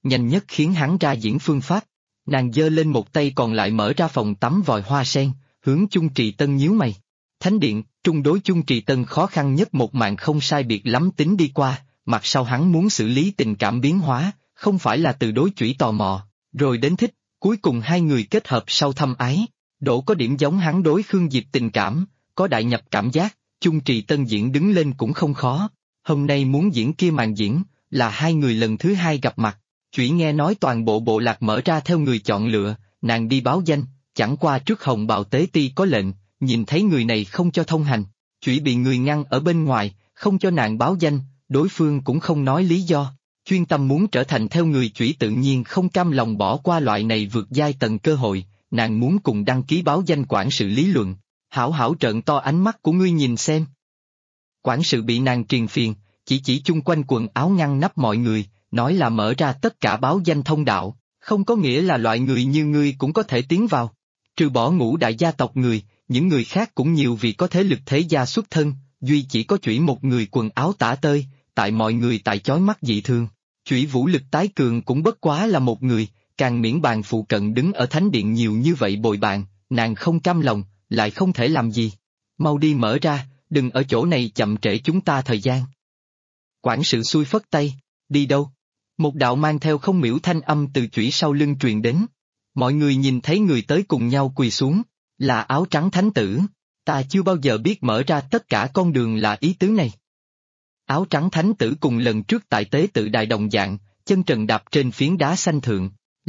nhanh nhất khiến hắn ra diễn phương pháp. Nàng giơ lên một tay còn lại mở ra phòng tắm vòi hoa sen, hướng Chung Trì Tân nhíu mày. Thánh điện, trung đối Chung Trì Tân khó khăn nhất một màn không sai biệt lắm tính đi qua, mặt sau hắn muốn xử lý tình cảm biến hóa, không phải là từ đối chủy tò mò, rồi đến thích, cuối cùng hai người kết hợp sau thâm ái. Đỗ có điểm giống hắn đối Khương Diệp tình cảm, có đại nhập cảm giác, Chung Trì Tân diễn đứng lên cũng không khó. Hôm nay muốn diễn kia màn diễn, là hai người lần thứ hai gặp mặt. Chủy nghe nói toàn bộ bộ lạc mở ra theo người chọn lựa, nàng đi báo danh, chẳng qua trước Hồng Bào Tế Ti có lệnh, nhìn thấy người này không cho thông hành. Chủy bị người ngăn ở bên ngoài, không cho nàng báo danh, đối phương cũng không nói lý do. Chuyên tâm muốn trở thành theo người Chủy tự nhiên không cam lòng bỏ qua loại này vượt giai tầng cơ hội, nàng muốn cùng đăng ký báo danh quản sự lý luận. Hảo hảo trợn to ánh mắt của ngươi nhìn xem. Quản sự bị nàng triền phiền, chỉ chung quanh quần áo ngăn nắp mọi người, nói là mở ra tất cả báo danh thông đạo, không có nghĩa là loại người như ngươi cũng có thể tiến vào. Trừ bỏ ngũ đại gia tộc người, những người khác cũng nhiều vì có thế lực thế gia xuất thân, duy chỉ có Chủy một người quần áo tả tơi, tại mọi người tại chói mắt dị thường. Chủy vũ lực tái cường cũng bất quá là một người, càng miễn bàn phụ cận đứng ở thánh điện nhiều như vậy bồi bàn, nàng không cam lòng, lại không thể làm gì. Mau đi mở ra, đừng ở chỗ này chậm trễ chúng ta thời gian. Quản sự xuôi phất tay, đi đâu? Một đạo mang theo không miễu thanh âm từ Chủy sau lưng truyền đến. Mọi người nhìn thấy người tới cùng nhau quỳ xuống, là áo trắng thánh tử. Ta chưa bao giờ biết mở ra tất cả con đường là ý tứ này. Áo trắng thánh tử cùng lần trước tại tế tự đại đồng dạng, chân trần đạp trên phiến đá xanh thượng,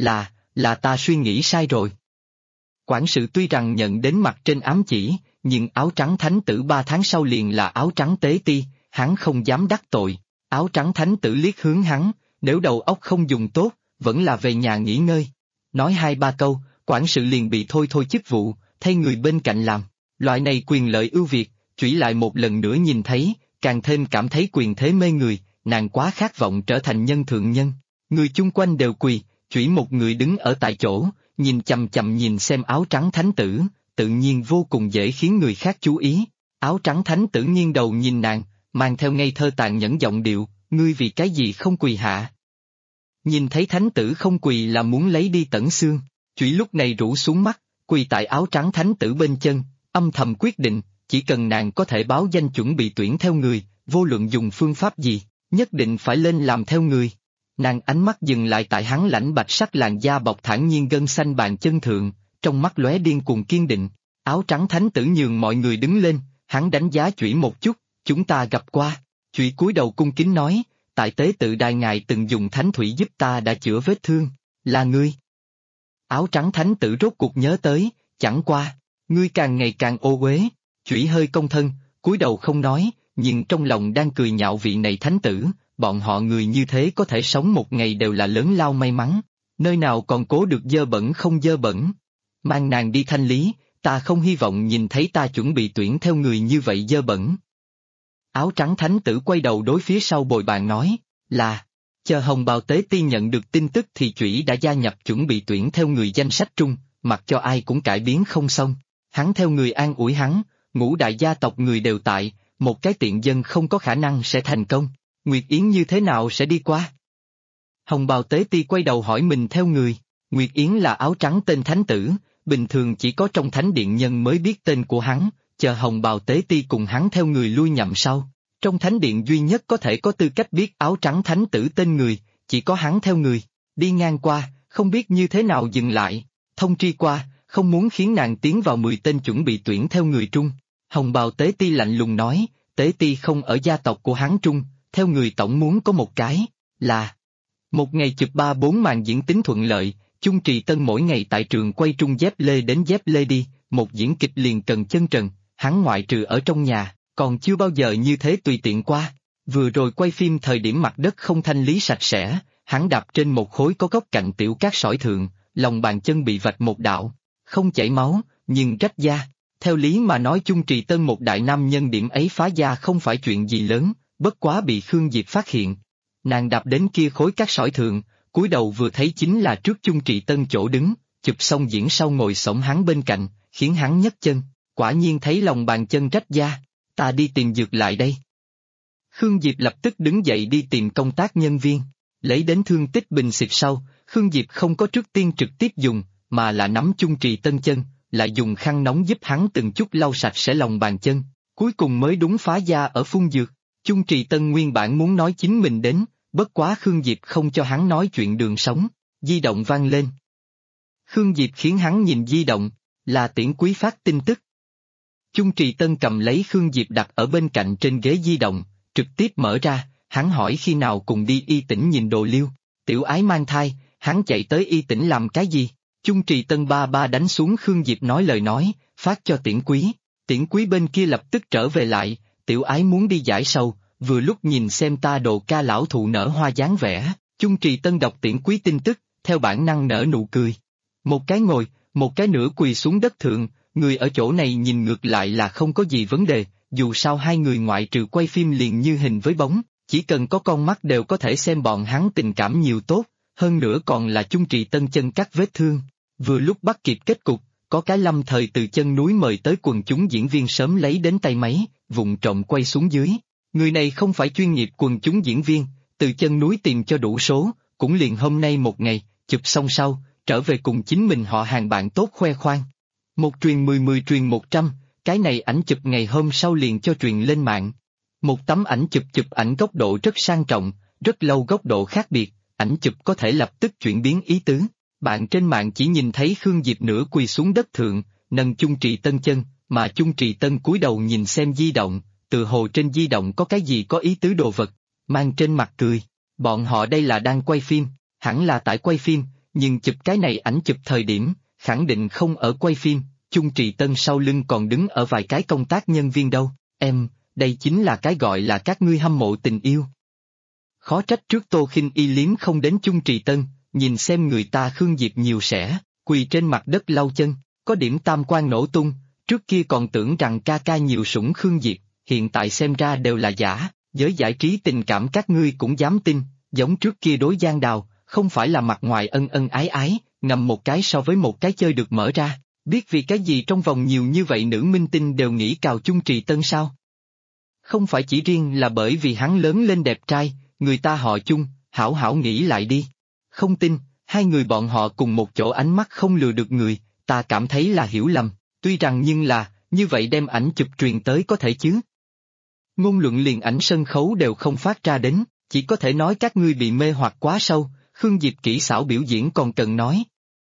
là ta suy nghĩ sai rồi. Quản sự tuy rằng nhận đến mặt trên ám chỉ, nhưng áo trắng thánh tử 3 tháng sau liền là áo trắng tế ti, hắn không dám đắc tội. Áo trắng thánh tử liếc hướng hắn, nếu đầu óc không dùng tốt, vẫn là về nhà nghỉ ngơi. Nói 2-3 câu, quản sự liền bị thôi chức vụ, thay người bên cạnh làm. Loại này quyền lợi ưu việt, Chủy lại một lần nữa nhìn thấy, càng thêm cảm thấy quyền thế mê người, nàng quá khát vọng trở thành nhân thượng nhân. Người chung quanh đều quỳ, Chủy một người đứng ở tại chỗ, nhìn chằm chằm nhìn xem áo trắng thánh tử, tự nhiên vô cùng dễ khiến người khác chú ý. Áo trắng thánh tử nghiêng đầu nhìn nàng, mang theo ngây thơ tàn nhẫn giọng điệu, ngươi vì cái gì không quỳ hạ? Nhìn thấy thánh tử không quỳ là muốn lấy đi tẩn xương, Chủy lúc này rũ xuống mắt, quỳ tại áo trắng thánh tử bên chân, âm thầm quyết định, chỉ cần nàng có thể báo danh chuẩn bị tuyển theo người, vô luận dùng phương pháp gì, nhất định phải lên làm theo người. Nàng ánh mắt dừng lại tại hắn lãnh bạch sắc làn da bọc thản nhiên gân xanh bàn chân thượng, trong mắt lóe điên cuồng kiên định. Áo trắng thánh tử nhường mọi người đứng lên, hắn đánh giá Chủy một chút, chúng ta gặp qua. Chủy cúi đầu cung kính nói, tại tế tự đài ngài từng dùng thánh thủy giúp ta đã chữa vết thương, là ngươi. Áo trắng thánh tử rốt cuộc nhớ tới, chẳng qua, ngươi càng ngày càng ô uế. Chủy hơi cong thân, cúi đầu không nói, nhưng trong lòng đang cười nhạo vị này thánh tử, bọn họ người như thế có thể sống một ngày đều là lớn lao may mắn, nơi nào còn cố được dơ bẩn không dơ bẩn. Mang nàng đi thanh lý, ta không hy vọng nhìn thấy ta chuẩn bị tuyển theo người như vậy dơ bẩn. Áo trắng thánh tử quay đầu đối phía sau bồi bàn nói, là, chờ Hồng Bào Tế Ti nhận được tin tức thì Chủy đã gia nhập chuẩn bị tuyển theo người danh sách trung, mặc cho ai cũng cải biến không xong. Hắn theo người an ủi hắn, ngũ đại gia tộc người đều tại, một cái tiện dân không có khả năng sẽ thành công, Nguyệt Yến như thế nào sẽ đi qua? Hồng Bào Tế Ti quay đầu hỏi mình theo người, Nguyệt Yến là áo trắng tên thánh tử, bình thường chỉ có trong thánh điện nhân mới biết tên của hắn, chờ Hồng Bào Tế Ti cùng hắn theo người lui nhậm sau. Trong thánh điện duy nhất có thể có tư cách biết áo trắng thánh tử tên người, chỉ có hắn theo người, đi ngang qua, không biết như thế nào dừng lại, thông tri qua, không muốn khiến nàng tiến vào 10 tên chuẩn bị tuyển theo người trung. Hồng Bào Tế Ti lạnh lùng nói, Tế Ti không ở gia tộc của hắn trung, theo người tổng muốn có một cái, là một ngày chụp 3-4 màn diễn tính thuận lợi, Chung Trì Tân mỗi ngày tại trường quay trung dép lê đến dép lê đi, một diễn kịch liền cần chân trần, hắn ngoại trừ ở trong nhà, còn chưa bao giờ như thế tùy tiện qua. Vừa rồi quay phim thời điểm mặt đất không thanh lý sạch sẽ, hắn đạp trên một khối có góc cạnh tiểu cát sỏi thượng, lòng bàn chân bị vạch một đạo, không chảy máu, nhưng rách da. Theo lý mà nói Chung Trì Tân một đại nam nhân điểm ấy phá da không phải chuyện gì lớn, bất quá bị Khương Diệp phát hiện. Nàng đạp đến kia khối cát sỏi thượng, cúi đầu vừa thấy chính là trước Chung Trì Tân chỗ đứng, chụp xong diễn sau ngồi xổm hắn bên cạnh, khiến hắn nhấc chân, quả nhiên thấy lòng bàn chân rách da, ta đi tìm dược lại đây. Khương Diệp lập tức đứng dậy đi tìm công tác nhân viên, Lấy đến thương tích bình xịt sau, Khương Diệp không có trước tiên trực tiếp dùng, mà là nắm chung Trì Tân chân, lại dùng khăn nóng giúp hắn từng chút lau sạch sẽ lòng bàn chân, cuối cùng mới đúng phá da ở phun dược. Chung Trì Tân nguyên bản muốn nói chính mình đến, bất quá Khương Diệp không cho hắn nói chuyện đường sống, di động vang lên. Khương Diệp khiến hắn nhìn di động, là Tiễn Quý phát tin tức. Chung Trì Tân cầm lấy Khương Diệp đặt ở bên cạnh trên ghế di động, trực tiếp mở ra, hắn hỏi khi nào cùng đi Y Tỉnh nhìn Đồ Liêu, tiểu ái mang thai, hắn chạy tới Y Tỉnh làm cái gì? Chung Trì Tân ba ba đánh xuống Khương Diệp nói lời nói, phát cho Tiễn Quý bên kia lập tức trở về lại, tiểu ái muốn đi giải sầu, vừa lúc nhìn xem ta Đồ ca lão thụ nở hoa dáng vẻ, Chung Trì Tân đọc Tiễn Quý tin tức, theo bản năng nở nụ cười. Một cái ngồi, một cái nửa quỳ xuống đất thượng, người ở chỗ này nhìn ngược lại là không có gì vấn đề, dù sao hai người ngoại trừ quay phim liền như hình với bóng, chỉ cần có con mắt đều có thể xem bọn hắn tình cảm nhiều tốt, hơn nữa còn là Chung Trì Tân chân cắt vết thương. Vừa lúc bắt kịp kết cục, có cái lâm thời từ chân núi mời tới quần chúng diễn viên sớm lấy đến tay máy, vụng trộm quay xuống dưới. Người này không phải chuyên nghiệp quần chúng diễn viên, từ chân núi tìm cho đủ số, cũng liền hôm nay một ngày, chụp xong sau, trở về cùng chính mình họ hàng bạn tốt khoe khoang. Một truyền 10 10 truyền 100, cái này ảnh chụp ngày hôm sau liền cho truyền lên mạng. Một tấm ảnh chụp ảnh góc độ rất sang trọng, rất lâu góc độ khác biệt, ảnh chụp có thể lập tức chuyển biến ý tứ. Bạn trên mạng chỉ nhìn thấy Khương Diệp nửa quỳ xuống đất thượng, nâng Chung Trì Tân chân, mà Chung Trì Tân cúi đầu nhìn xem di động, tự hồ trên di động có cái gì có ý tứ đồ vật, mang trên mặt cười. Bọn họ đây là đang quay phim, hẳn là tại quay phim, nhưng chụp cái này ảnh chụp thời điểm, khẳng định không ở quay phim, Chung Trì Tân sau lưng còn đứng ở vài cái công tác nhân viên đâu, em, đây chính là cái gọi là các ngươi hâm mộ tình yêu. Khó trách trước Tô Khinh Y liếm không đến Chung Trì Tân, nhìn xem người ta Khương Diệp nhiều sẽ, quỳ trên mặt đất lau chân, có điểm tam quan nổ tung, trước kia còn tưởng rằng ca ca nhiều sủng Khương Diệp, hiện tại xem ra đều là giả, giới giải trí tình cảm các ngươi cũng dám tin, giống trước kia đối Giang Đào, không phải là mặt ngoài ân ân ái ái, ngầm một cái so với một cái chơi được mở ra, biết vì cái gì trong vòng nhiều như vậy nữ minh tinh đều nghĩ cào Chung Trì Tân sao? Không phải chỉ riêng là bởi vì hắn lớn lên đẹp trai, người ta họ Chung, hảo hảo nghĩ lại đi. Không tin, hai người bọn họ cùng một chỗ ánh mắt không lừa được người, ta cảm thấy là hiểu lầm, tuy rằng nhưng là, như vậy đem ảnh chụp truyền tới có thể chứ. Ngôn luận liền ảnh sân khấu đều không phát ra đến, chỉ có thể nói các ngươi bị mê hoặc quá sâu, Khương Diệp kỹ xảo biểu diễn còn cần nói.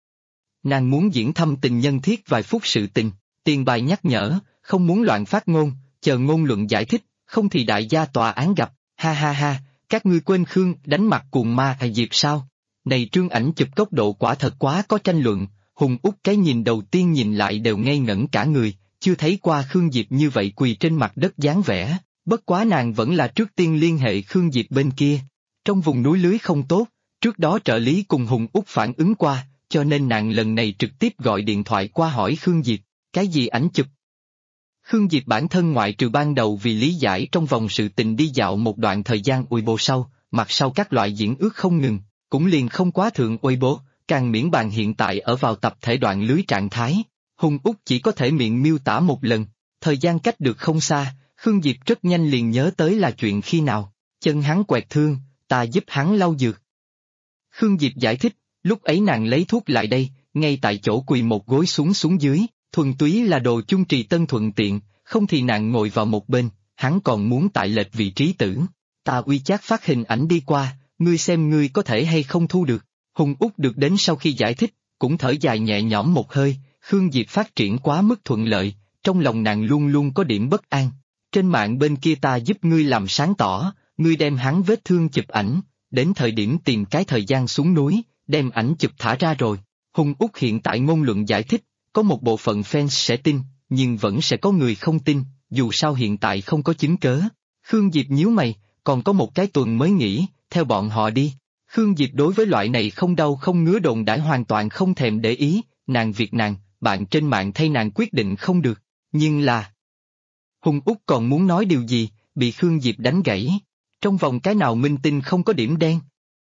Nàng muốn diễn thâm tình nhân thiết vài phút sự tình, tiền bài nhắc nhở, không muốn loạn phát ngôn, chờ ngôn luận giải thích, không thì đại gia tòa án gặp, ha ha ha, các ngươi quên Khương đánh mặt cuồng ma hay Diệp sao? Này trương ảnh chụp góc độ quả thật quá có tranh luận, Hùng Út cái nhìn đầu tiên nhìn lại đều ngây ngẩn cả người, chưa thấy qua Khương Diệp như vậy quỳ trên mặt đất dáng vẻ, bất quá nàng vẫn là trước tiên liên hệ Khương Diệp bên kia. Trong vùng núi lưới không tốt, trước đó trợ lý cùng Hùng Út phản ứng qua, cho nên nàng lần này trực tiếp gọi điện thoại qua hỏi Khương Diệp, cái gì ảnh chụp? Khương Diệp bản thân ngoại trừ ban đầu vì lý giải trong vòng sự tình đi dạo một đoạn thời gian Weibo sau, mặt sau các loại diễn ước không ngừng, cũng liền không quá thượng Weibo, càng miễn bàn hiện tại ở vào tập thể đoạn lưới trạng thái. Hùng Út chỉ có thể miệng miêu tả một lần, thời gian cách được không xa, Khương Diệp rất nhanh liền nhớ tới là chuyện khi nào, chân hắn quẹt thương, ta giúp hắn lau dược. Khương Diệp giải thích, lúc ấy nàng lấy thuốc lại đây, ngay tại chỗ quỳ một gối xuống dưới, thuần túy là đồ Chung Trì Tân thuận tiện, không thì nàng ngồi vào một bên, hắn còn muốn tại lệch vị trí tử. Ta uy chát phát hình ảnh đi qua, ngươi xem ngươi có thể hay không thu được. Hùng Út được đến sau khi giải thích, cũng thở dài nhẹ nhõm một hơi, Khương Diệp phát triển quá mức thuận lợi, trong lòng nàng luôn luôn có điểm bất an. Trên mạng bên kia ta giúp ngươi làm sáng tỏ, ngươi đem hắn vết thương chụp ảnh, đến thời điểm tìm cái thời gian xuống núi, đem ảnh chụp thả ra rồi. Hùng Út hiện tại ngôn luận giải thích, có một bộ phận fans sẽ tin, nhưng vẫn sẽ có người không tin, dù sao hiện tại không có chứng cớ. Khương Diệp nhíu mày, còn có một cái tuần mới nghỉ, theo bọn họ đi. Khương Diệp đối với loại này không đau không ngứa đồn đãi hoàn toàn không thèm để ý, nàng việc nàng, bạn trên mạng thay nàng quyết định không được, nhưng là... Hùng Út còn muốn nói điều gì, bị Khương Diệp đánh gãy. Trong vòng cái nào minh tinh không có điểm đen.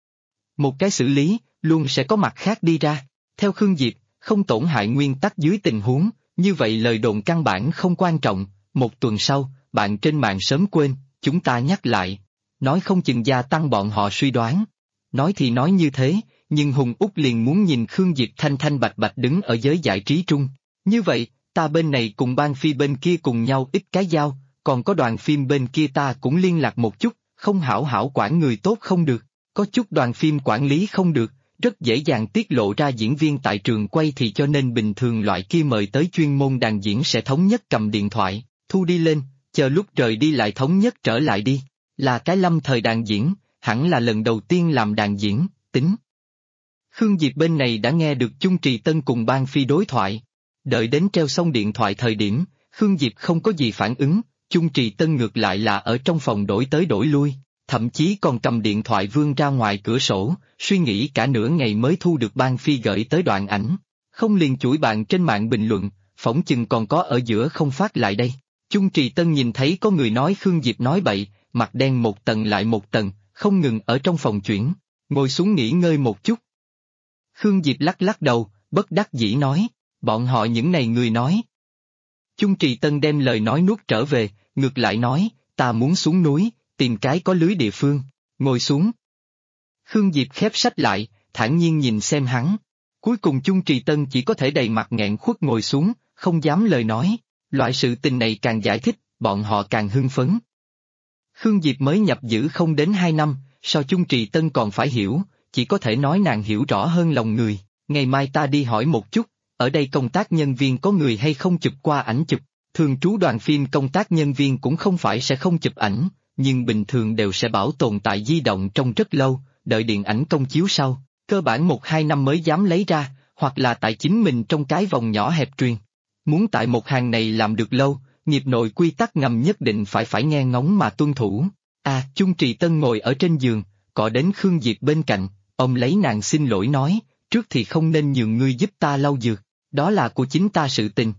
Một cái xử lý, luôn sẽ có mặt khác đi ra. Theo Khương Diệp, không tổn hại nguyên tắc dưới tình huống, như vậy lời đồn căn bản không quan trọng. Một tuần sau, bạn trên mạng sớm quên, chúng ta nhắc lại. Nói không chừng gia tăng bọn họ suy đoán. Nói thì nói như thế, nhưng Hùng Úc liền muốn nhìn Khương Diệp thanh thanh bạch bạch đứng ở giới giải trí trung. Như vậy, ta bên này cùng ban phi bên kia cùng nhau ít cái giao, còn có đoàn phim bên kia ta cũng liên lạc một chút, không hảo hảo quản người tốt không được, có chút đoàn phim quản lý không được, rất dễ dàng tiết lộ ra diễn viên tại trường quay thì cho nên bình thường loại kia mời tới chuyên môn đàn diễn sẽ thống nhất cầm điện thoại, thu đi lên, chờ lúc rời đi lại thống nhất trở lại đi, là cái lâm thời đàn diễn, hẳn là lần đầu tiên làm đàn diễn, tính. Khương Diệp bên này đã nghe được Chung Trì Tân cùng Ban Phi đối thoại. Đợi đến treo xong điện thoại thời điểm, Khương Diệp không có gì phản ứng, Chung Trì Tân ngược lại là ở trong phòng đổi tới đổi lui, thậm chí còn cầm điện thoại vươn ra ngoài cửa sổ, suy nghĩ cả nửa ngày mới thu được Ban Phi gửi tới đoạn ảnh. Không liền chuỗi bạn trên mạng bình luận, phỏng chừng còn có ở giữa không phát lại đây. Chung Trì Tân nhìn thấy có người nói Khương Diệp nói bậy, mặt đen một tầng lại một tầng, không ngừng ở trong phòng chuyển, ngồi xuống nghỉ ngơi một chút. Khương Diệp lắc lắc đầu, bất đắc dĩ nói, bọn họ những này người nói. Chung Trì Tân đem lời nói nuốt trở về, ngược lại nói, ta muốn xuống núi, tìm cái có lưới địa phương, ngồi xuống. Khương Diệp khép sách lại, thản nhiên nhìn xem hắn. Cuối cùng Chung Trì Tân chỉ có thể đầy mặt nghẹn khuất ngồi xuống, không dám lời nói. Loại sự tình này càng giải thích, bọn họ càng hưng phấn. Khương Diệp mới nhập giữ không đến 2 năm, so Chung Trì Tân còn phải hiểu, chỉ có thể nói nàng hiểu rõ hơn lòng người. Ngày mai ta đi hỏi một chút, ở đây công tác nhân viên có người hay không chụp qua ảnh chụp. Thường trú đoàn phim công tác nhân viên cũng không phải sẽ không chụp ảnh, nhưng bình thường đều sẽ bảo tồn tại di động trong rất lâu, đợi điện ảnh công chiếu sau, cơ bản 1-2 năm mới dám lấy ra, hoặc là tại chính mình trong cái vòng nhỏ hẹp truyền. Muốn tại một hàng này làm được lâu, nghiệp nội quy tắc ngầm nhất định phải nghe ngóng mà tuân thủ. Chung Trì Tân ngồi ở trên giường, cọ đến Khương Diệp bên cạnh, ông lấy nàng xin lỗi nói, trước thì không nên nhường ngươi giúp ta lau dược, đó là của chính ta sự tình.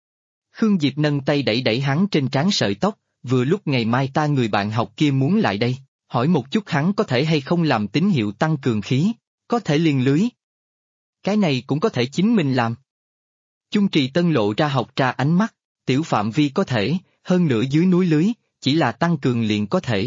Khương Diệp nâng tay đẩy đẩy hắn trên trán sợi tóc, vừa lúc ngày mai ta người bạn học kia muốn lại đây, hỏi một chút hắn có thể hay không làm tín hiệu tăng cường khí, có thể liền lưới. Cái này cũng có thể chính mình làm. Chung Trì Tân lộ ra học ra ánh mắt, tiểu phạm vi có thể, hơn nữa dưới núi lưới, chỉ là tăng cường liền có thể.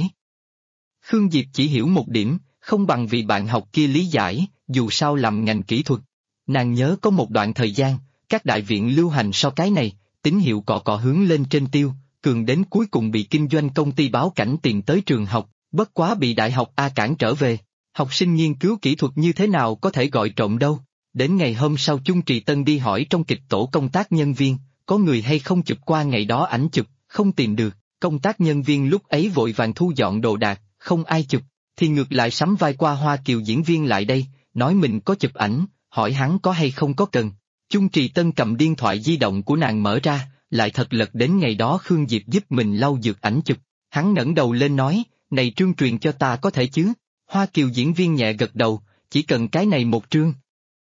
Khương Diệp chỉ hiểu một điểm, không bằng vì bạn học kia lý giải, dù sao làm ngành kỹ thuật. Nàng nhớ có một đoạn thời gian, các đại viện lưu hành so cái này, tín hiệu cọ hướng lên trên tiêu, cường đến cuối cùng bị kinh doanh công ty báo cảnh tiền tới trường học, bất quá bị đại học A cản trở về. Học sinh nghiên cứu kỹ thuật như thế nào có thể gọi trộm đâu. Đến ngày hôm sau Chung Trì Tân đi hỏi trong kịch tổ công tác nhân viên, có người hay không chụp qua ngày đó ảnh chụp, không tìm được, công tác nhân viên lúc ấy vội vàng thu dọn đồ đạc, không ai chụp, thì ngược lại sắm vai qua Hoa Kiều diễn viên lại đây, nói mình có chụp ảnh, hỏi hắn có hay không có cần. Chung Trì Tân cầm điện thoại di động của nàng mở ra, lại thật lật đến ngày đó Khương Diệp giúp mình lau dược ảnh chụp, hắn ngẩng đầu lên nói, này trương truyền cho ta có thể chứ, Hoa Kiều diễn viên nhẹ gật đầu, chỉ cần cái này một trương.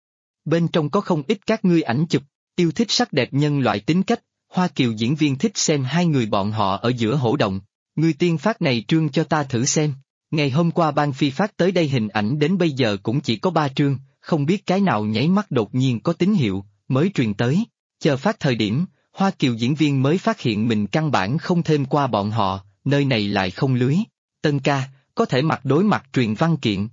Bên trong có không ít các ngươi ảnh chụp, yêu thích sắc đẹp nhân loại tính cách, Hoa Kiều diễn viên thích xem hai người bọn họ ở giữa hổ động, ngươi tiên phát này trương cho ta thử xem. Ngày hôm qua Ban Phi phát tới đây hình ảnh đến bây giờ cũng chỉ có 3 trương, không biết cái nào nháy mắt đột nhiên có tín hiệu, mới truyền tới, chờ phát thời điểm, Hoa Kiều diễn viên mới phát hiện mình căn bản không thêm qua bọn họ, nơi này lại không lưới. Tân ca, có thể mặt đối mặt truyền văn kiện.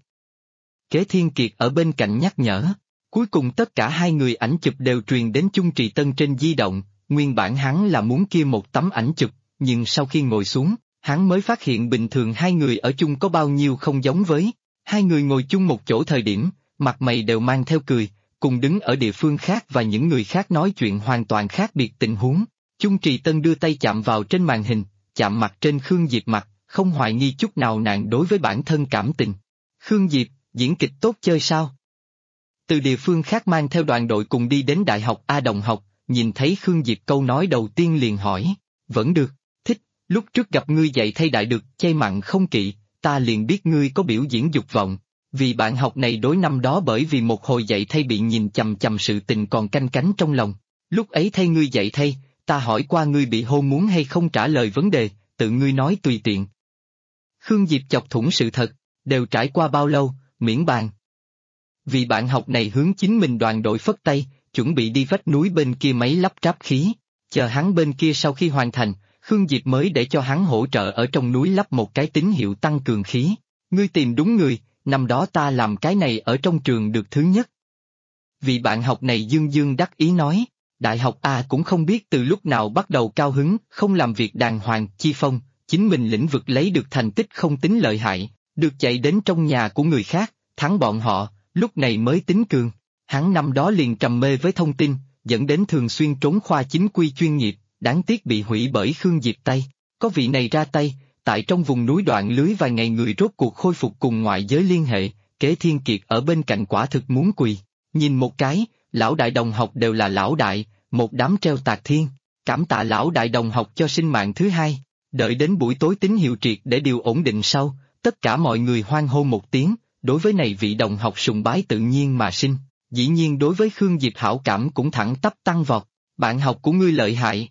Kế Thiên Kiệt ở bên cạnh nhắc nhở. Cuối cùng tất cả hai người ảnh chụp đều truyền đến Chung Trì Tân trên di động, nguyên bản hắn là muốn kia một tấm ảnh chụp, nhưng sau khi ngồi xuống, hắn mới phát hiện bình thường hai người ở chung có bao nhiêu không giống với. Hai người ngồi chung một chỗ thời điểm, mặt mày đều mang theo cười, cùng đứng ở địa phương khác và những người khác nói chuyện hoàn toàn khác biệt tình huống. Chung Trì Tân đưa tay chạm vào trên màn hình, chạm mặt trên Khương Diệp mặt, không hoài nghi chút nào nàng đối với bản thân cảm tình. Khương Diệp, diễn kịch tốt chơi sao? Từ địa phương khác mang theo đoàn đội cùng đi đến Đại học A đồng học, nhìn thấy Khương Diệp câu nói đầu tiên liền hỏi, vẫn được, thích, lúc trước gặp ngươi dạy thay đại được, chay mặn không kỵ, ta liền biết ngươi có biểu diễn dục vọng, vì bạn học này đối năm đó bởi vì một hồi dạy thay bị nhìn chằm chằm sự tình còn canh cánh trong lòng, lúc ấy thay ngươi dạy thay, ta hỏi qua ngươi bị hôn muốn hay không trả lời vấn đề, tự ngươi nói tùy tiện. Khương Diệp chọc thủng sự thật, đều trải qua bao lâu, miễn bàn. Vì bạn học này hướng chính mình đoàn đội phất tay, chuẩn bị đi vách núi bên kia máy lắp ráp khí, chờ hắn bên kia sau khi hoàn thành, Khương Diệp mới để cho hắn hỗ trợ ở trong núi lắp một cái tín hiệu tăng cường khí. Ngươi tìm đúng người, năm đó ta làm cái này ở trong trường được thứ nhất. Vị bạn học này dương dương đắc ý nói, đại học A cũng không biết từ lúc nào bắt đầu cao hứng, không làm việc đàng hoàng, chi phong, chính mình lĩnh vực lấy được thành tích không tính lợi hại, được chạy đến trong nhà của người khác, thắng bọn họ, lúc này mới tính cường. Hắn năm đó liền trầm mê với thông tin, dẫn đến thường xuyên trốn khoa chính quy chuyên nghiệp, đáng tiếc bị hủy bởi Khương Diệp tay. Có vị này ra tay, tại trong vùng núi đoạn lưới vài ngày người rốt cuộc khôi phục cùng ngoại giới liên hệ, Kế Thiên Kiệt ở bên cạnh quả thực muốn quỳ. Nhìn một cái, lão đại đồng học đều là lão đại, một đám treo tạc thiên, cảm tạ lão đại đồng học cho sinh mạng thứ hai. Đợi đến buổi tối tín hiệu triệt để điều ổn định sau, tất cả mọi người hoan hô một tiếng, đối với này vị đồng học sùng bái tự nhiên mà sinh, dĩ nhiên đối với Khương Diệp hảo cảm cũng thẳng tắp tăng vọt, bạn học của ngươi lợi hại.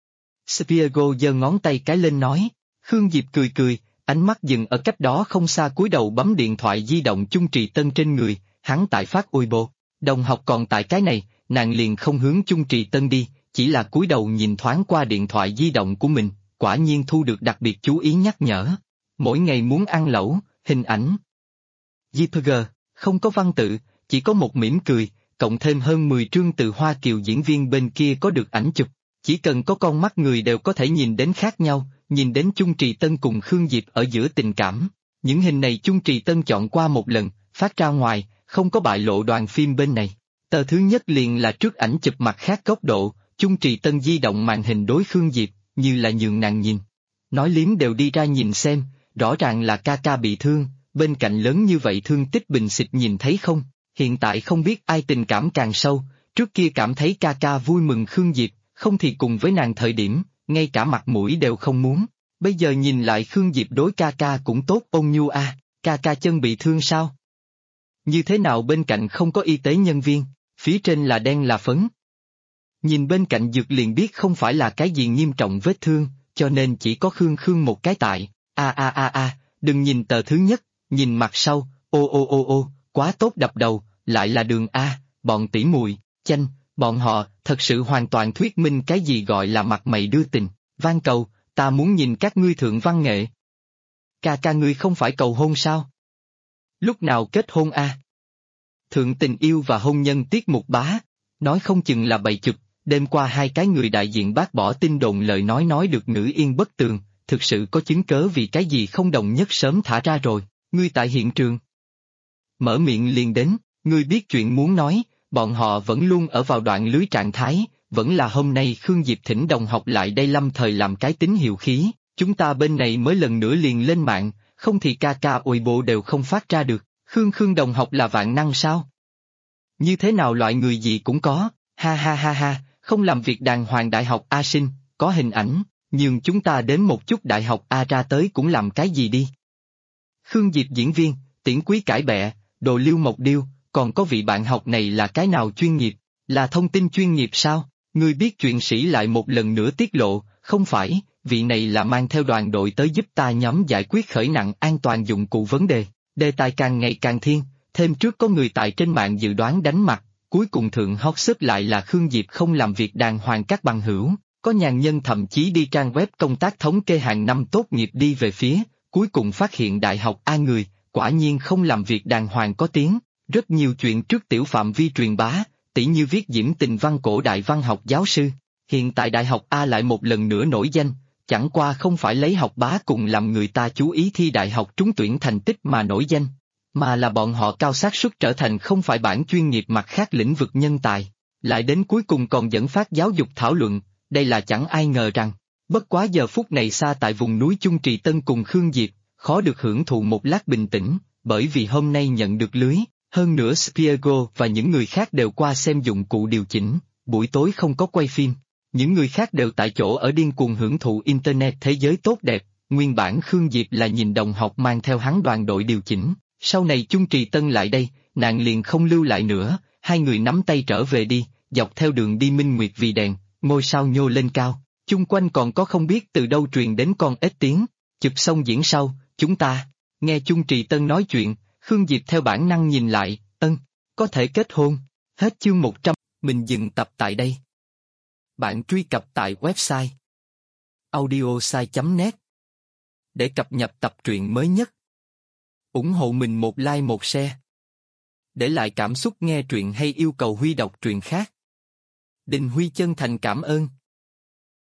Spiego giơ ngón tay cái lên nói, Khương Diệp cười cười, ánh mắt dừng ở cách đó không xa cúi đầu bấm điện thoại di động Chung Trì Tân trên người, hắn tại phát Weibo, đồng học còn tại cái này, nàng liền không hướng Chung Trì Tân đi, chỉ là cúi đầu nhìn thoáng qua điện thoại di động của mình, quả nhiên thu được đặc biệt chú ý nhắc nhở. Mỗi ngày muốn ăn lẩu, hình ảnh. JPG, không có văn tự, chỉ có một mỉm cười, cộng thêm hơn 10 trương từ Hoa Kiều diễn viên bên kia có được ảnh chụp. Chỉ cần có con mắt người đều có thể nhìn đến khác nhau, nhìn đến Chung Trì Tân cùng Khương Diệp ở giữa tình cảm. Những hình này Chung Trì Tân chọn qua một lần, phát ra ngoài, không có bại lộ đoàn phim bên này. Tờ thứ nhất liền là trước ảnh chụp mặt khác góc độ, Chung Trì Tân di động màn hình đối Khương Diệp, như là nhường nàng nhìn. Nói liếm đều đi ra nhìn xem, rõ ràng là ca ca bị thương, bên cạnh lớn như vậy thương tích bình xịt nhìn thấy không, hiện tại không biết ai tình cảm càng sâu, trước kia cảm thấy ca ca vui mừng Khương Diệp, không thì cùng với nàng thời điểm, ngay cả mặt mũi đều không muốn, bây giờ nhìn lại Khương Diệp đối ca ca cũng tốt ôn nhu a, ca ca chân bị thương sao? Như thế nào bên cạnh không có y tế nhân viên, phía trên là đen là phấn. Nhìn bên cạnh Dược liền biết không phải là cái gì nghiêm trọng vết thương, cho nên chỉ có Khương một cái tại, đừng nhìn tờ thứ nhất, nhìn mặt sau, ô, quá tốt đập đầu, lại là Đường A, bọn tỷ muội, chanh, bọn họ, thật sự hoàn toàn thuyết minh cái gì gọi là mặt mày đưa tình, van cầu, ta muốn nhìn các ngươi thượng văn nghệ. Ca ca ngươi không phải cầu hôn sao? Lúc nào kết hôn a? Thượng tình yêu và hôn nhân tiết mục bá, nói không chừng là bày chụp, đêm qua hai cái người đại diện bác bỏ tin đồn lời nói được ngữ yên bất tường, thực sự có chứng cớ vì cái gì không đồng nhất sớm thả ra rồi, ngươi tại hiện trường. Mở miệng liền đến, ngươi biết chuyện muốn nói, bọn họ vẫn luôn ở vào đoạn lưới trạng thái, vẫn là hôm nay Khương Diệp thỉnh đồng học lại đây lâm thời làm cái tín hiệu khí, chúng ta bên này mới lần nữa liền lên mạng, không thì ca ca ôi bộ đều không phát ra được, Khương đồng học là vạn năng sao? Như thế nào loại người gì cũng có, ha, không làm việc đàng hoàng đại học A sinh, có hình ảnh, nhưng chúng ta đến một chút đại học A ra tới cũng làm cái gì đi. Khương Diệp diễn viên, tiễn quý cải bẹ, đồ liêu mộc điêu, còn có vị bạn học này là cái nào chuyên nghiệp, là thông tin chuyên nghiệp sao? Ngươi biết chuyện sĩ lại một lần nữa tiết lộ, không phải, vị này là mang theo đoàn đội tới giúp ta nhóm giải quyết khởi nặng an toàn dụng cụ vấn đề, đề tài càng ngày càng thiên, thêm trước có người tại trên mạng dự đoán đánh mặt, cuối cùng thượng hot search lại là Khương Diệp không làm việc đàng hoàng các bằng hữu, có nhàn nhân thậm chí đi trang web công tác thống kê hàng năm tốt nghiệp đi về phía, cuối cùng phát hiện đại học A người, quả nhiên không làm việc đàng hoàng có tiếng, rất nhiều chuyện trước tiểu phạm vi truyền bá, tỉ như viết diễm tình văn cổ đại văn học giáo sư, hiện tại đại học A lại một lần nữa nổi danh, chẳng qua không phải lấy học bá cùng làm người ta chú ý thi đại học trúng tuyển thành tích mà nổi danh, mà là bọn họ cao xác suất trở thành không phải bản chuyên nghiệp mặt khác lĩnh vực nhân tài, lại đến cuối cùng còn dẫn phát giáo dục thảo luận, đây là chẳng ai ngờ rằng, bất quá giờ phút này xa tại vùng núi Chung Trì Tân cùng Khương Diệp, khó được hưởng thụ một lát bình tĩnh, bởi vì hôm nay nhận được lưới, hơn nữa Spiego và những người khác đều qua xem dụng cụ điều chỉnh, buổi tối không có quay phim, những người khác đều tại chỗ ở điên cuồng hưởng thụ Internet thế giới tốt đẹp, nguyên bản Khương Diệp là nhìn đồng học mang theo hắn đoàn đội điều chỉnh, sau này Chung Trì Tân lại đây, nàng liền không lưu lại nữa, hai người nắm tay trở về đi, dọc theo đường đi minh nguyệt vì đèn, ngôi sao nhô lên cao, chung quanh còn có không biết từ đâu truyền đến con ếch tiếng, chụp xong diễn sau, chúng ta, nghe Chung Trì Tân nói chuyện, Khương Diệp theo bản năng nhìn lại, có thể kết hôn, hết chương 100, mình dừng tập tại đây. Bạn truy cập tại website audiosai.net để cập nhật tập truyện mới nhất. ủng hộ mình một like một share. Để lại cảm xúc nghe truyện hay yêu cầu Huy đọc truyện khác. Đình Huy chân thành cảm ơn.